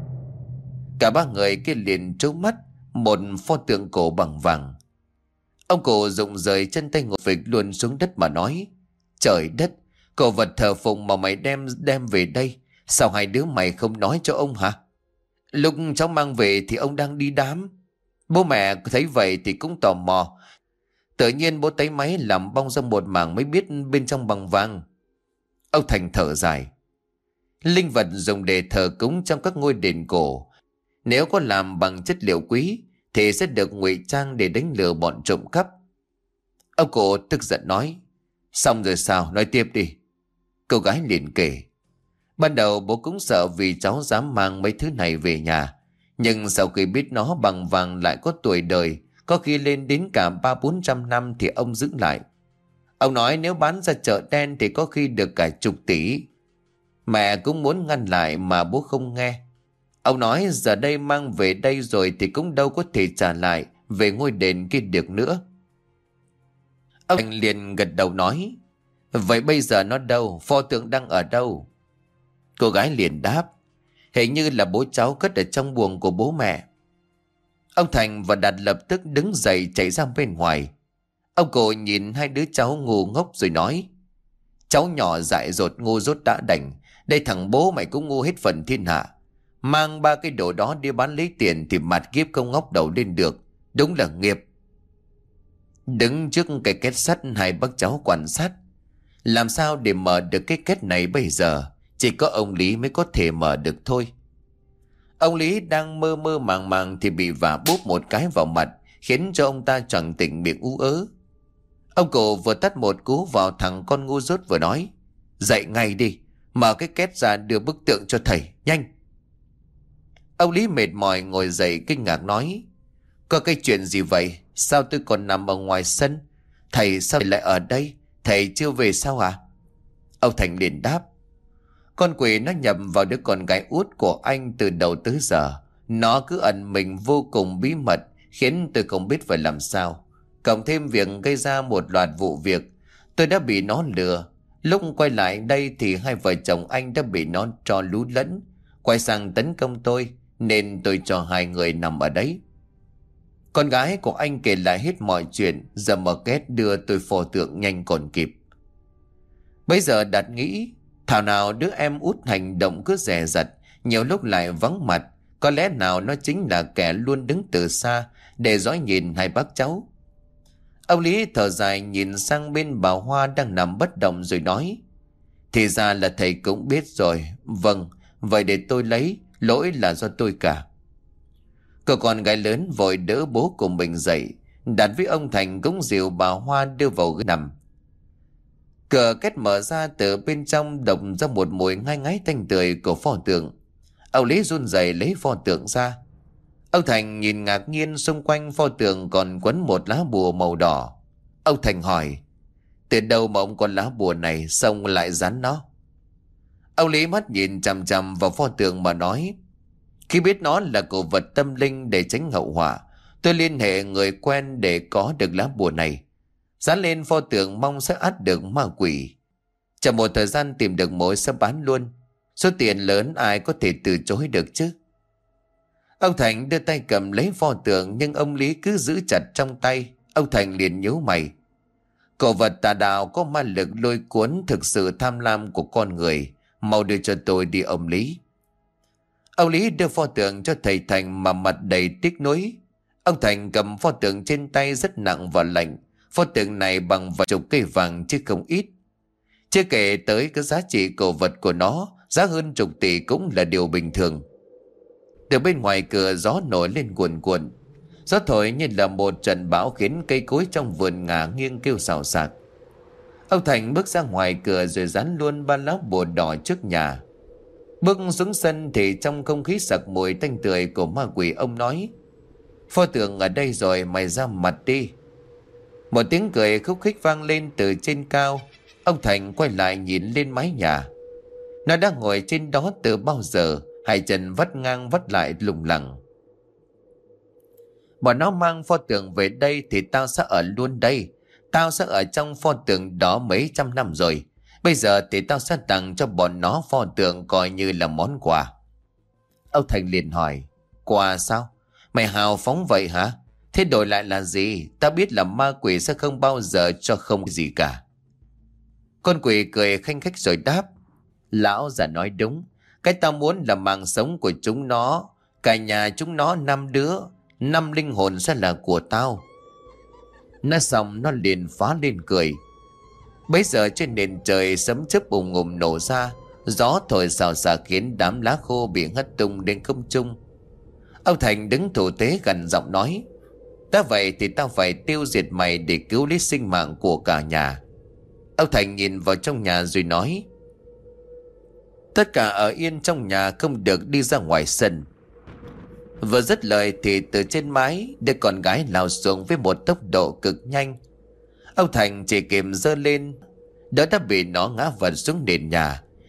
Cả ba người kia liền trố mắt. Một pho tượng cổ bằng vàng? Ông cụ rụng rời chân tay ngồi phịch luôn xuống đất mà nói: trời đất, cổ vật thờ phụng mà mày đem về đây, sao hai đứa mày không nói cho ông hả? Lúc cháu mang về thì ông đang đi đám. Bố mẹ thấy vậy thì cũng tò mò. Tự nhiên bố tay máy làm bong ra một mảng mới biết bên trong bằng vàng. Ông Thành thở dài: linh vật dùng để thờ cúng trong các ngôi đền cổ, nếu có làm bằng chất liệu quý thì sẽ được ngụy trang để đánh lừa bọn trộm cắp. Ông cụ tức giận nói: xong rồi sao, nói tiếp đi. Cô gái liền kể: ban đầu bố cũng sợ vì cháu dám mang mấy thứ này về nhà, nhưng sau khi biết nó bằng vàng lại có tuổi đời, có khi lên đến cả 300-400 năm thì ông giữ lại. Ông nói nếu bán ra chợ đen thì có khi được cả chục tỷ. Mẹ cũng muốn ngăn lại mà bố không nghe. Ông nói giờ đây mang về đây rồi thì cũng đâu có thể trả lại về ngôi đền kia được nữa. Ông Thành liền gật đầu nói, vậy bây giờ nó đâu, pho tượng đang ở đâu? Cô gái liền đáp, hình như là bố cháu cất ở trong buồng của bố mẹ. Ông Thành và Đạt lập tức đứng dậy chạy ra bên ngoài. Ông cụ nhìn hai đứa cháu ngu ngốc rồi nói, cháu nhỏ dại dột ngu dốt đã đành, đây thằng bố mày cũng ngu hết phần thiên hạ. Mang ba cái đồ đó đi bán lấy tiền thì mặt kiếp không ngóc đầu lên được, đúng là nghiệp. Đứng trước cái két sắt, hai bác cháu quan sát. Làm sao để mở được cái két này bây giờ? Chỉ có ông Lý mới có thể mở được thôi. Ông Lý đang mơ mơ màng màng thì bị vả bốp một cái vào mặt, khiến cho ông ta choàng tỉnh miệng ú ớ. Ông cụ vừa tát một cú vào thằng con ngu dốt vừa nói, dậy ngay đi, mở cái két ra đưa bức tượng cho thầy, nhanh. Ông Lý mệt mỏi ngồi dậy kinh ngạc nói, có cái chuyện gì vậy? Sao tôi còn nằm ở ngoài sân? Thầy sao lại ở đây? Thầy chưa về sao à? Ông Thành liền đáp, con quỷ nó nhập vào đứa con gái út của anh từ đầu tới giờ. Nó cứ ẩn mình vô cùng bí mật, khiến tôi không biết phải làm sao. Cộng thêm việc gây ra một loạt vụ việc, tôi đã bị nó lừa. Lúc quay lại đây thì hai vợ chồng anh đã bị nó trò lú lẫn, quay sang tấn công tôi, nên tôi cho hai người nằm ở đấy. Con gái của anh kể lại hết mọi chuyện, giờ mở két đưa tôi pho tượng nhanh còn kịp. Bây giờ Đạt nghĩ, thảo nào đứa em út hành động cứ dè dặt, nhiều lúc lại vắng mặt, có lẽ nào nó chính là kẻ luôn đứng từ xa để dõi nhìn hai bác cháu. Ông Lý thở dài nhìn sang bên bà Hoa đang nằm bất động rồi nói, thì ra là thầy cũng biết rồi. Vâng, vậy để tôi lấy, lỗi là do tôi cả. Cậu con gái lớn vội đỡ bố của mình dậy. Đạt với ông Thành cũng dìu bà Hoa đưa vào ghế nằm. Cửa két mở ra, từ bên trong độc ra một mùi ngai ngái tanh tưởi của pho tượng. Ông Lý run rẩy lấy pho tượng ra. Ông Thành nhìn ngạc nhiên, xung quanh pho tượng còn quấn một lá bùa màu đỏ. Ông Thành hỏi, từ đâu mà ông có lá bùa này, xong lại dán nó? Ông Lý mắt nhìn chằm chằm vào pho tượng mà nói, khi biết nó là cổ vật tâm linh để tránh hậu họa, tôi liên hệ người quen để có được lá bùa này, dán lên pho tượng mong sẽ ắt được ma quỷ. Chẳng một thời gian tìm được mối sẽ bán luôn. Số tiền lớn ai có thể từ chối được chứ? Ông Thành đưa tay cầm lấy pho tượng, nhưng ông Lý cứ giữ chặt trong tay. Ông Thành liền nhíu mày. Cổ vật tà đạo có ma lực lôi cuốn thực sự tham lam của con người. Mau đưa cho tôi đi ông Lý. Ông Lý đưa pho tượng cho thầy Thành mà mặt đầy tiếc nuối. Ông Thành cầm pho tượng trên tay rất nặng và lạnh. Pho tượng này bằng vài chục cây vàng chứ không ít. Chưa kể tới cái giá trị cổ vật của nó, giá hơn chục tỷ cũng là điều bình thường. Từ bên ngoài cửa gió nổi lên cuồn cuộn. Gió thổi như là một trận bão, khiến cây cối trong vườn ngả nghiêng kêu xào xạc. Ông Thành bước ra ngoài cửa rồi dán luôn ba lá bùa đỏ trước nhà. Bước xuống sân thì trong không khí sặc mùi tanh tưởi của ma quỷ, ông nói, pho tượng ở đây rồi, mày ra mặt đi. Một tiếng cười khúc khích vang lên từ trên cao. Ông Thành quay lại nhìn lên mái nhà. Nó đang ngồi trên đó từ bao giờ, hai chân vắt ngang vắt lại lủng lẳng. Bọn nó mang pho tượng về đây thì tao sẽ ở luôn đây. Tao sẽ ở trong pho tượng đó mấy trăm năm rồi. Bây giờ thì tao sẽ tặng cho bọn nó pho tượng coi như là món quà. Ông Thành liền hỏi, quà sao? Mày hào phóng vậy hả? Thế đổi lại là gì? Tao biết là ma quỷ sẽ không bao giờ cho không gì cả. Con quỷ cười khanh khách rồi đáp, lão già nói đúng. Cái tao muốn là mạng sống của chúng nó. Cả nhà chúng nó 5 đứa, 5 linh hồn sẽ là của tao. Nói xong nó liền phá lên cười. Bấy giờ trên nền trời sấm chớp ùng ùng nổ ra. Gió thổi xào xạc khiến đám lá khô bị hất tung lên không trung. Ông Thành đứng thủ tế gần giọng nói, đã vậy thì tao phải tiêu diệt mày để cứu lấy sinh mạng của cả nhà. Ông Thành nhìn vào trong nhà rồi nói, tất cả ở yên trong nhà, không được đi ra ngoài sân. Vừa dứt lời thì từ trên mái, đứa con gái lao xuống với một tốc độ cực nhanh. Ông Thành chỉ kịp giơ lên, đó đã bị nó ngã vật xuống nền nhà.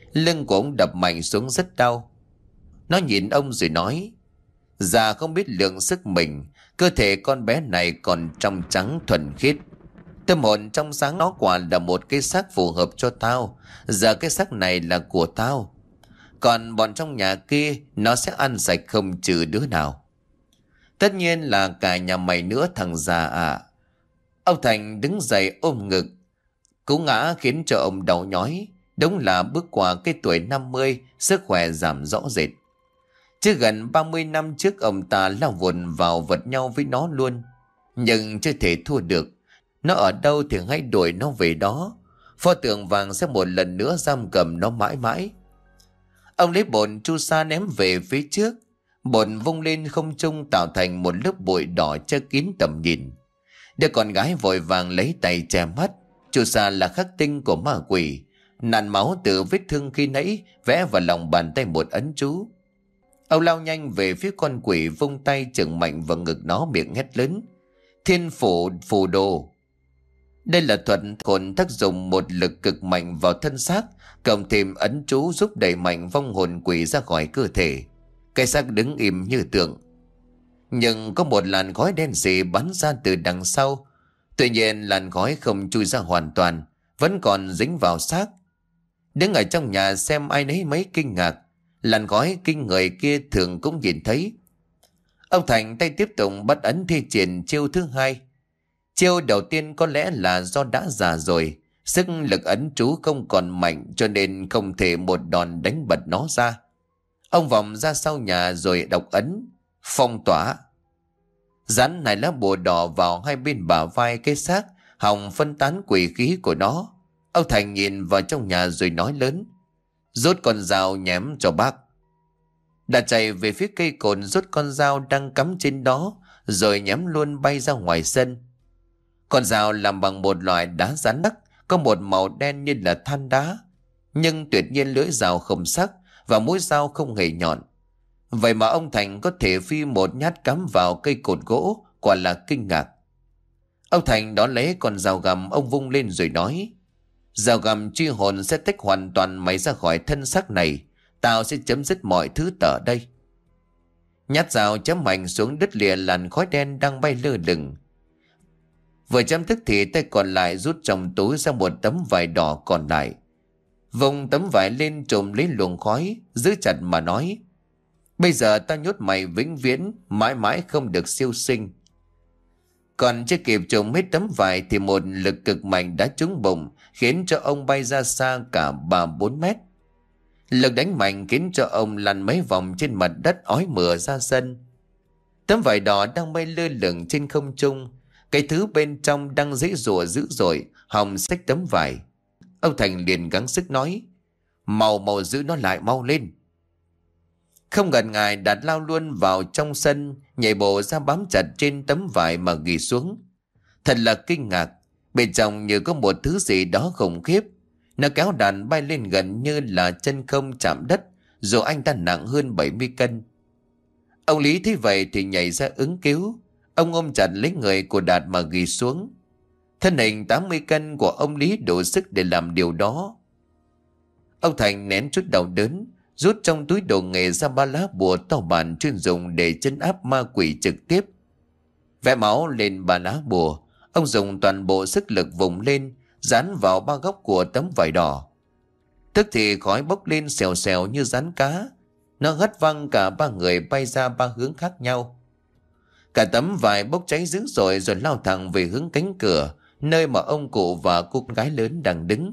Lưng của ông đập mạnh xuống rất đau. Nó nhìn ông rồi nói: Già không biết lượng sức mình, cơ thể con bé này còn trong trắng thuần khiết. Tâm hồn trong sáng nó quả là một cái xác phù hợp cho tao. Giờ cái xác này là của tao. Còn bọn trong nhà kia nó sẽ ăn sạch không trừ đứa nào. Tất nhiên là cả nhà mày nữa thằng già à. Ông Thành đứng dậy ôm ngực. Cú ngã khiến cho ông đau nhói. Đúng là bước qua cái tuổi 50, sức khỏe giảm rõ rệt. Chứ gần 30 năm trước ông ta lao vùn vào vật nhau với nó luôn. Nhưng chưa thể thua được. Nó ở đâu thì hãy đuổi nó về đó. Pho tượng vàng sẽ một lần nữa giam cầm nó mãi mãi. Ông lấy bồn chu sa ném về phía trước. Bồn vung lên không trung tạo thành một lớp bụi đỏ che kín tầm nhìn. Đứa con gái vội vàng lấy tay che mắt. Chu sa là khắc tinh của ma quỷ. Nặn máu từ vết thương khi nãy vẽ vào lòng bàn tay một ấn chú. Ông lao nhanh về phía con quỷ, vung tay chưởng mạnh vào ngực nó, miệng hét lớn: Thiên phủ phù đồ. Đây là thuật hồn tác dụng một lực cực mạnh vào thân xác, cộng thêm ấn chú giúp đẩy mạnh vong hồn quỷ ra khỏi cơ thể. Cái xác đứng im như tượng. Nhưng có một làn khói đen sì bắn ra từ đằng sau. Tuy nhiên làn khói không chui ra hoàn toàn, vẫn còn dính vào xác. Đứng ở trong nhà xem ai nấy mấy kinh ngạc. Làn khói kinh người kia thường cũng nhìn thấy. Ông Thành tay tiếp tục bắt ấn thi triển chiêu thứ hai. Chiêu đầu tiên có lẽ là do đã già rồi, sức lực ấn chú không còn mạnh cho nên không thể một đòn đánh bật nó ra. Ông vòng ra sau nhà rồi đọc ấn phong tỏa. Dán hai lá bùa đỏ vào hai bên bả vai cái xác, hòng phân tán quỷ khí của nó. Ông Thành nhìn vào trong nhà rồi nói lớn: Rút con dao nhém cho bác. Đã chạy về phía cây cồn, rút con dao đang cắm trên đó rồi nhém luôn bay ra ngoài sân. Con dao làm bằng một loại đá rắn đất, có một màu đen như là than đá, nhưng tuyệt nhiên lưỡi dao không sắc và mũi dao không hề nhọn. Vậy mà ông Thành có thể phi một nhát cắm vào cây cột gỗ, quả là kinh ngạc. Ông Thành đón lấy con dao găm, ông vung lên rồi nói: Dao găm truy hồn sẽ tách hoàn toàn mày ra khỏi thân xác này. Tao sẽ chấm dứt mọi thứ ở đây. Nhát dao chém mạnh xuống đất lìa làn khói đen đang bay lơ lửng. Vừa chém tức thì tay còn lại rút trong túi ra một tấm vải đỏ còn lại. Vùng tấm vải lên trùm lấy luồng khói, giữ chặt mà nói: Bây giờ tao nhốt mày vĩnh viễn, mãi mãi không được siêu sinh. Còn chưa kịp trùm hết tấm vải thì một lực cực mạnh đã trúng bụng, khiến cho ông bay ra xa cả 3-4 mét. Lực đánh mạnh khiến cho ông lăn mấy vòng trên mặt đất, ói mửa ra sân. Tấm vải đỏ đang bay lơ lửng trên không trung, cái thứ bên trong đang giãy giụa dữ dội, hòng xách tấm vải. Ông Thành liền gắng sức nói: Mau giữ nó lại, mau lên. Không ngần ngại, Đạt lao luôn vào trong sân, nhảy bộ ra bám chặt trên tấm vải mà ghì xuống. Thật là kinh ngạc, bên trong như có một thứ gì đó khủng khiếp. Nó kéo Đạt bay lên gần như là chân không chạm đất, dù anh ta nặng hơn 70 cân. Ông Lý thấy vậy thì nhảy ra ứng cứu. Ông ôm chặt lấy người của Đạt mà ghì xuống. Thân hình 80 cân của ông Lý đủ sức để làm điều đó. Ông Thành nén chút đau đớn, rút trong túi đồ nghề ra 3 lá bùa to bản chuyên dùng để trấn áp ma quỷ trực tiếp. Vẽ máu lên 3 lá bùa, ông dùng toàn bộ sức lực vùng lên, dán vào 3 góc của tấm vải đỏ. Tức thì khói bốc lên xèo xèo như rắn cá. Nó hất văng cả 3 người bay ra 3 hướng khác nhau. Cả tấm vải bốc cháy dữ dội rồi lao thẳng về hướng cánh cửa, nơi mà ông cụ và cô gái lớn đang đứng.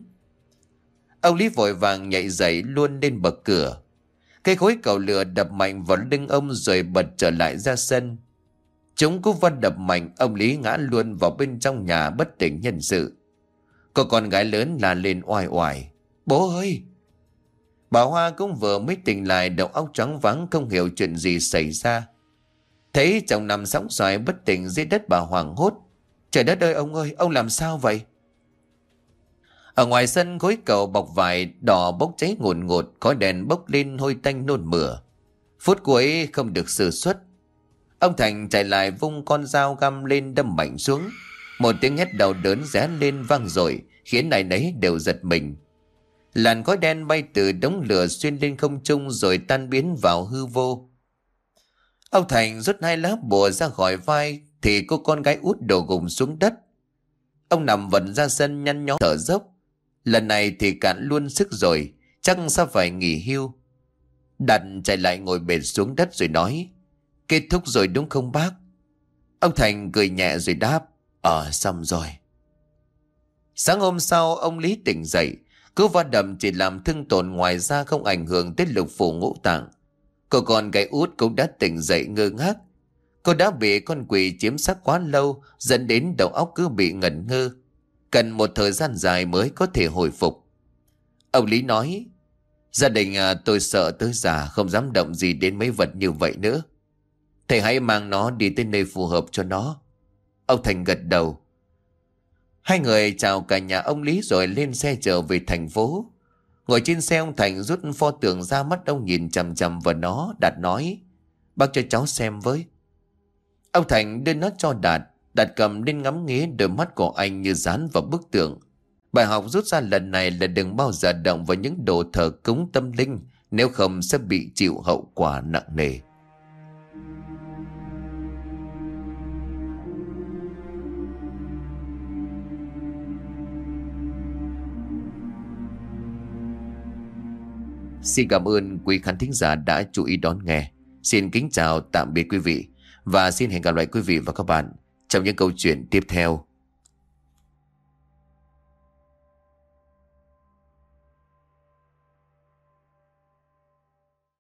Ông Lý vội vàng nhảy dậy luôn lên bậc cửa. Cây khối cầu lửa đập mạnh vào lưng ông rồi bật trở lại ra sân. Chúng cú va đập mạnh, ông Lý ngã luôn vào bên trong nhà bất tỉnh nhân sự. Cô con gái lớn la lên oai oải: Bố ơi! Bà Hoa cũng vừa mới tỉnh lại, đầu óc choáng váng không hiểu chuyện gì xảy ra. Thấy chồng nằm sóng xoài bất tỉnh dưới đất, bà hoảng hốt: Trời đất ơi ông làm sao vậy? Ở ngoài sân, khối cầu bọc vải đỏ bốc cháy ngùn ngụt, khói đèn bốc lên hôi tanh nôn mửa. Phút cuối không được sử xuất. Ông Thành chạy lại vung con dao găm lên đâm mạnh xuống. Một tiếng hét đau đớn ré lên vang dội, khiến ai nấy đều giật mình. Làn khói đen bay từ đống lửa xuyên lên không trung rồi tan biến vào hư vô. Ông Thành rút hai lá bùa ra khỏi vai thì cô con gái út đổ gục xuống đất. Ông nằm vật ra sân nhăn nhó thở dốc. Lần này thì cạn luôn sức rồi, chắc sẽ phải nghỉ hưu. Đạt chạy lại ngồi bệt xuống đất rồi nói: Kết thúc rồi đúng không bác? Ông Thành cười nhẹ rồi đáp: Xong rồi. Sáng hôm sau ông Lý tỉnh dậy. Cú va đập chỉ làm thương tổn, ngoài ra không ảnh hưởng tới lục phủ ngũ tạng. Cô con gái út cũng đã tỉnh dậy ngơ ngác. Cô đã bị con quỷ chiếm xác quá lâu, dẫn đến đầu óc cứ bị ngẩn ngơ, cần một thời gian dài mới có thể hồi phục. Ông Lý nói: Gia đình tôi sợ tới già không dám động gì đến mấy vật như vậy nữa. Thầy hãy mang nó đi tới nơi phù hợp cho nó. Ông Thành gật đầu. Hai người chào cả nhà ông Lý rồi lên xe trở về thành phố. Ngồi trên xe, ông Thành rút pho tượng ra, mắt ông nhìn chằm chằm vào nó. Đạt nói: Bác cho cháu xem với. Ông Thành đưa nó cho Đạt. Đạt cầm lên ngắm nghía, đôi mắt của anh như dán vào bức tượng. Bài học rút ra lần này là đừng bao giờ động vào những đồ thờ cúng tâm linh, nếu không sẽ bị chịu hậu quả nặng nề. Xin cảm ơn quý khán thính giả đã chú ý đón nghe. Xin kính chào tạm biệt quý vị, và xin hẹn gặp lại quý vị và các bạn trong những câu chuyện tiếp theo